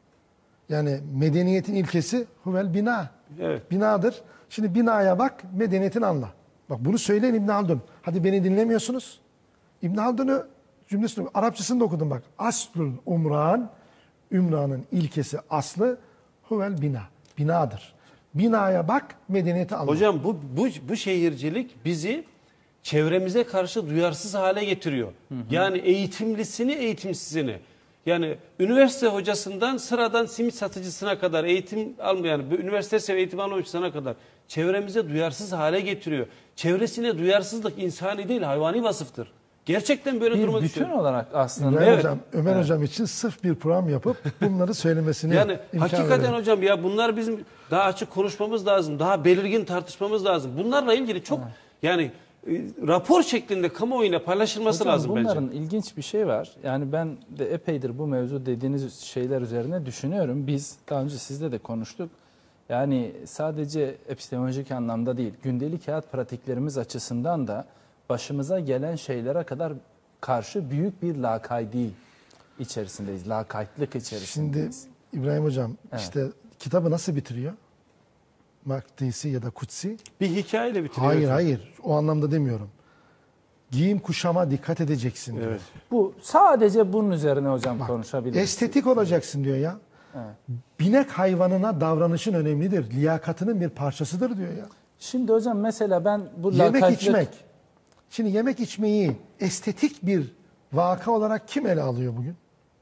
Yani medeniyetin ilkesi huvel bina. Evet. Binadır. Şimdi binaya bak, medeniyetini anla. Bak bunu söyleyin İbn Haldun. Hadi beni dinlemiyorsunuz. İbn Haldun'u cümlesini, Arapçasını da okudum bak. Aslül umran, ümranın ilkesi aslı huvel bina. Binadır. Binaya bak, medeniyeti anla. Hocam bu, bu, bu şehircilik bizi çevremize karşı duyarsız hale getiriyor. Hı hı. Yani eğitimlisini, eğitimsizini. Yani üniversite hocasından sıradan simit satıcısına kadar eğitim almayan, yani üniversite eğitim almamışsına kadar çevremize duyarsız hale getiriyor. Çevresine duyarsızlık insani değil, hayvani vasıftır. Gerçekten böyle duruma düşüyor. Bir bütün olarak aslında. Ömer, evet. hocam, Ömer evet. Hocam için sırf bir program yapıp bunları söylemesini yani hakikaten veriyorum. Hocam ya bunlar bizim daha açık konuşmamız lazım. Daha belirgin tartışmamız lazım. Bunlarla ilgili çok evet. yani rapor şeklinde kamuoyuna paylaşılması Hocam, lazım bunların bence. ilginç bir şey var. Yani ben de epeydir bu mevzu dediğiniz şeyler üzerine düşünüyorum. Biz daha önce sizle de konuştuk. Yani sadece epistemolojik anlamda değil, gündelik hayat pratiklerimiz açısından da başımıza gelen şeylere kadar karşı büyük bir lakaydi içerisindeyiz. Lakaytlık içerisindeyiz. Şimdi İbrahim Hocam Evet. işte kitabı nasıl bitiriyor? Maktisi ya da Kutsi. Bir hikayeyle bitiriyor. Hayır hocam. hayır o anlamda demiyorum. Giyim kuşama dikkat edeceksin diyor. Evet. Bu sadece bunun üzerine hocam konuşabiliriz. Estetik olacaksın diyor ya. Evet. Binek hayvanına davranışın önemlidir. Liyakatının bir parçasıdır diyor ya. Şimdi hocam mesela ben bu Yemek lakaytlık... içmek. Şimdi yemek içmeyi estetik bir vaka olarak kim ele alıyor bugün?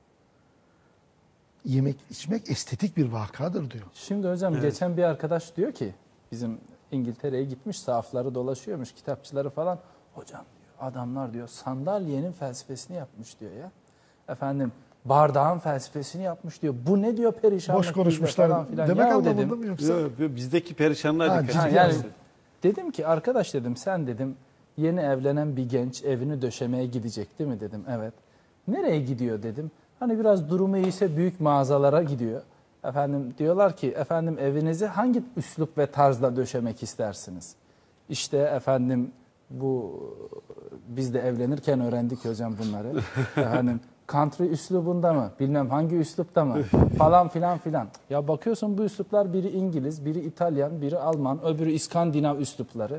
Yemek içmek estetik bir vakadır diyor. Şimdi hocam Evet. geçen bir arkadaş diyor ki bizim İngiltere'ye gitmiş, sahafları dolaşıyormuş, kitapçıları falan. Hocam diyor, adamlar diyor sandalyenin felsefesini yapmış diyor ya. Efendim bardağın felsefesini yapmış diyor. Bu ne diyor perişanlık Boş bizde konuşmuşlar falan filan. demek Ya anlamında dedim, mı yoksa? Yok, yok, bizdeki perişanlar Ha, dikkat ha, ciddi yani misin? dedim ki arkadaş dedim sen dedim yeni evlenen bir genç evini döşemeye gidecek değil mi dedim. Evet. Nereye gidiyor dedim. Hani biraz durumu iyiyse büyük mağazalara gidiyor. Efendim diyorlar ki efendim evinizi hangi üslup ve tarzda döşemek istersiniz? İşte efendim bu biz de evlenirken öğrendik hocam bunları. Efendim country üslubunda mı? Bilmem hangi üslupta mı? Falan filan filan. Ya bakıyorsun bu üsluplar biri İngiliz, biri İtalyan, biri Alman, öbürü İskandinav üslupları.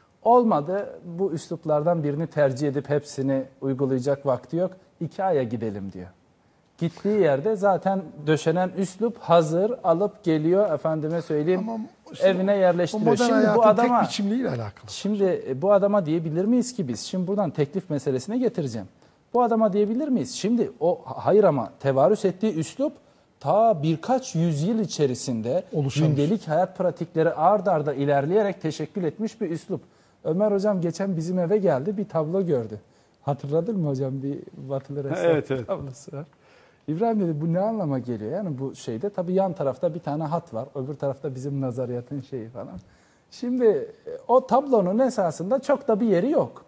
Olmadı bu üsluplardan birini tercih edip hepsini uygulayacak vakti yok. Ikea'ya gidelim diyor. Gittiği yerde zaten döşenen üslup hazır alıp geliyor efendime söyleyeyim Ama işte evine O yerleştiriyor. modern Şimdi bu hayatın adama tek biçimliğiyle alakalı. şimdi e, bu adama diyebilir miyiz ki biz? Şimdi buradan teklif meselesine getireceğim. Bu adama diyebilir miyiz? Şimdi o hayır ama tevarüs ettiği üslup ta birkaç yüzyıl içerisinde Oluşan. gündelik hayat pratikleri ard arda ilerleyerek teşekkül etmiş bir üslup. Ömer hocam geçen bizim eve geldi bir tablo gördü. Hatırladın mı hocam bir batılı ressam evet, evet. tablosu var. İbrahim dedi bu ne anlama geliyor? Yani bu şeyde tabii yan tarafta bir tane hat var. Öbür tarafta bizim nazariyatın şeyi falan. Şimdi e, o tablonun esasında çok da bir yeri yok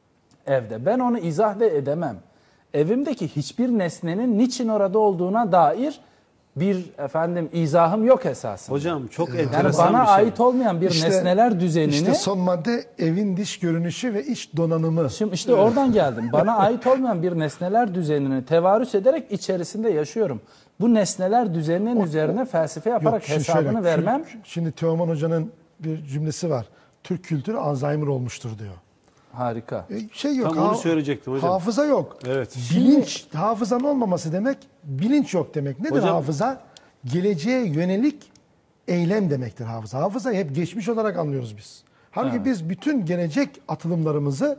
evde. Ben onu izah da edemem. Evimdeki hiçbir nesnenin niçin orada olduğuna dair bir efendim izahım yok esasında. Hocam çok yani enteresan bana bir şey. ait olmayan bir İşte- nesneler düzenini... İşte son madde evin dış görünüşü ve iç donanımı. Şimdi işte oradan geldim. Bana ait olmayan bir nesneler düzenini tevarüs ederek içerisinde yaşıyorum. Bu nesneler düzeninin üzerine felsefe yaparak şimdi hesabını şöyle, vermem. Şimdi, şimdi Teoman Hoca'nın bir cümlesi var. Türk kültürü Alzheimer olmuştur diyor. Harika. E, şey yok. Tam onu ha- söyleyecektim hocam. Hafıza yok. Evet. Bilinç, hafızanın olmaması demek bilinç yok demek. Nedir Hocam- hafıza? Geleceğe yönelik eylem demektir hafıza. Hafızayı hep geçmiş olarak anlıyoruz biz. Halbuki Evet. biz bütün gelecek atılımlarımızı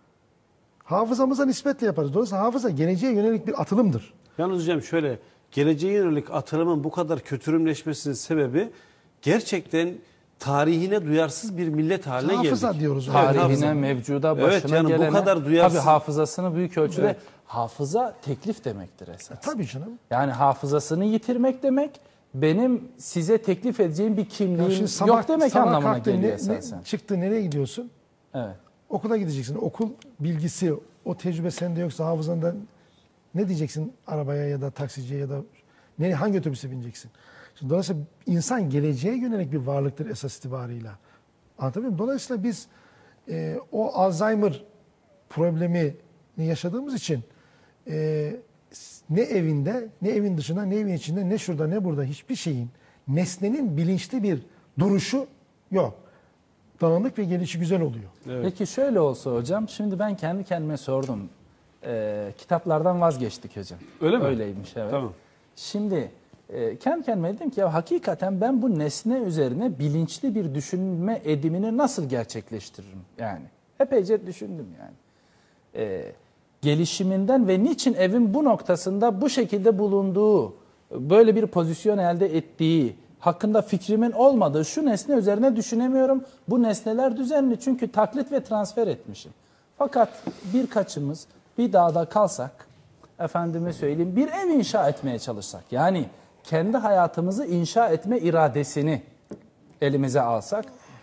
hafızamıza nispetle yaparız. Dolayısıyla hafıza geleceğe yönelik bir atılımdır. Yalnız hocam şöyle geleceğe yönelik atılımın bu kadar kötürümleşmesinin sebebi gerçekten tarihine duyarsız bir millet haline geldik. Hafıza diyoruz. Evet, Tarihine, hafıza. mevcuda, başına Evet, yani bu gelene. kadar duyarsız- Tabii hafızasını büyük ölçüde. Evet. Hafıza teklif demektir esas. Tabii canım. Yani hafızasını yitirmek demek benim size teklif edeceğim bir Ya kimliğim şimdi sabah, yok demek sabah anlamına kalktın, geliyor ne- ne- esasen. çıktı nereye gidiyorsun? Evet. Okula gideceksin. Okul bilgisi, o tecrübe sende yoksa hafızanda ne diyeceksin arabaya ya da taksiciye ya da ne, hangi otobüse bineceksin? Şimdi dolayısıyla insan geleceğe yönelik bir varlıktır esas itibarıyla. Anlatabiliyor muyum? Dolayısıyla biz e, o Alzheimer problemini yaşadığımız için e, ne evinde, ne evin dışında, ne evin içinde, ne şurada, ne burada hiçbir şeyin, nesnenin bilinçli bir duruşu yok. Dağınık ve gelişi güzel oluyor. Evet. Peki şöyle olsa hocam, şimdi ben kendi kendime sordum. Ee, kitaplardan vazgeçtik hocam. Öyle mi? Öyleymiş evet. Tamam. Şimdi e, kendi kendime dedim ki ya hakikaten ben bu nesne üzerine bilinçli bir düşünme edimini nasıl gerçekleştiririm yani. Epeyce düşündüm yani. Ee, gelişiminden ve niçin evin bu noktasında bu şekilde bulunduğu, böyle bir pozisyon elde ettiği hakkında fikrimin olmadığı şu nesne üzerine düşünemiyorum. Bu nesneler düzenli çünkü taklit ve transfer etmişim. Fakat birkaçımız bir dağda kalsak, efendime söyleyeyim bir ev inşa etmeye çalışsak, yani kendi hayatımızı inşa etme iradesini elimize alsak,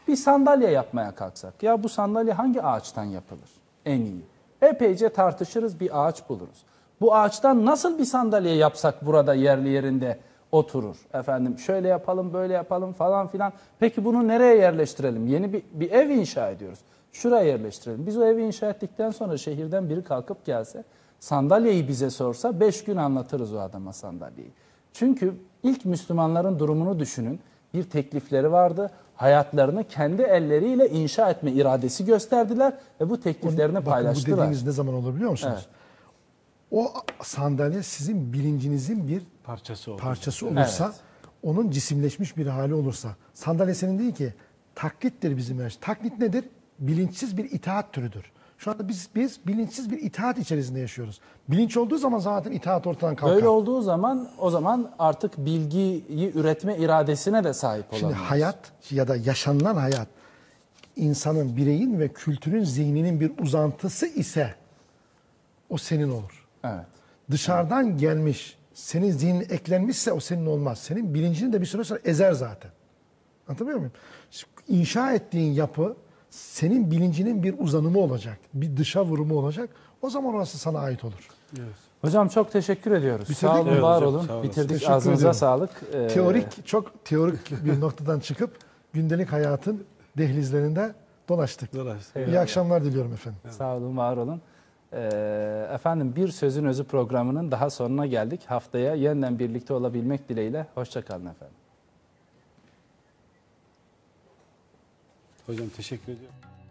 Bir sandalye yapmaya kalksak, ya bu sandalye hangi ağaçtan yapılır en iyi? Epeyce tartışırız, bir ağaç buluruz. Bu ağaçtan nasıl bir sandalye yapsak burada yerli yerinde oturur? Efendim şöyle yapalım, böyle yapalım falan filan. Peki bunu nereye yerleştirelim? Yeni bir, bir ev inşa ediyoruz. Şuraya yerleştirelim. Biz o evi inşa ettikten sonra şehirden biri kalkıp gelse, sandalyeyi bize sorsa beş gün anlatırız o adama sandalyeyi. Çünkü ilk Müslümanların durumunu düşünün. Bir teklifleri vardı. Hayatlarını kendi elleriyle inşa etme iradesi gösterdiler ve bu tekliflerini Bakın, paylaştılar. bu dediğiniz ne zaman olur biliyor musunuz? Evet. O sandalye sizin bilincinizin bir Parçası olur. parçası olursa, Evet. onun cisimleşmiş bir hali olursa, sandalye senin değil ki, taklittir bizim her şey. Taklit nedir? Bilinçsiz bir itaat türüdür. Şu anda biz biz bilinçsiz bir itaat içerisinde yaşıyoruz. Bilinç olduğu zaman zaten itaat ortadan kalkar. Böyle olduğu zaman o zaman artık bilgiyi üretme iradesine de sahip Şimdi olamıyoruz. hayat ya da yaşanılan hayat insanın, bireyin ve kültürün zihninin bir uzantısı ise o senin olur. Evet. Dışarıdan evet. gelmiş, senin zihnin eklenmişse o senin olmaz. Senin bilincini de bir süre sonra ezer zaten. Anlatabiliyor muyum? İnşa ettiğin yapı senin bilincinin bir uzanımı olacak. Bir dışa vurumu olacak. O zaman orası sana ait olur. Evet. Hocam çok teşekkür ediyoruz. Bitirdik sağ olun, mi? var Evet olun. hocam, sağ olasın. Bitirdik. Teşekkür Ağzınıza ediyorum. sağlık. Ee, Teorik, çok teorik bir noktadan çıkıp gündelik hayatın dehlizlerinde dolaştık. Dolaştık. İyi akşamlar diliyorum efendim. Sağ olun, var olun. Ee, efendim Bir Sözün Özü programının daha sonuna geldik. Haftaya yeniden birlikte olabilmek dileğiyle. Hoşça kalın efendim. Hocam teşekkür ediyorum.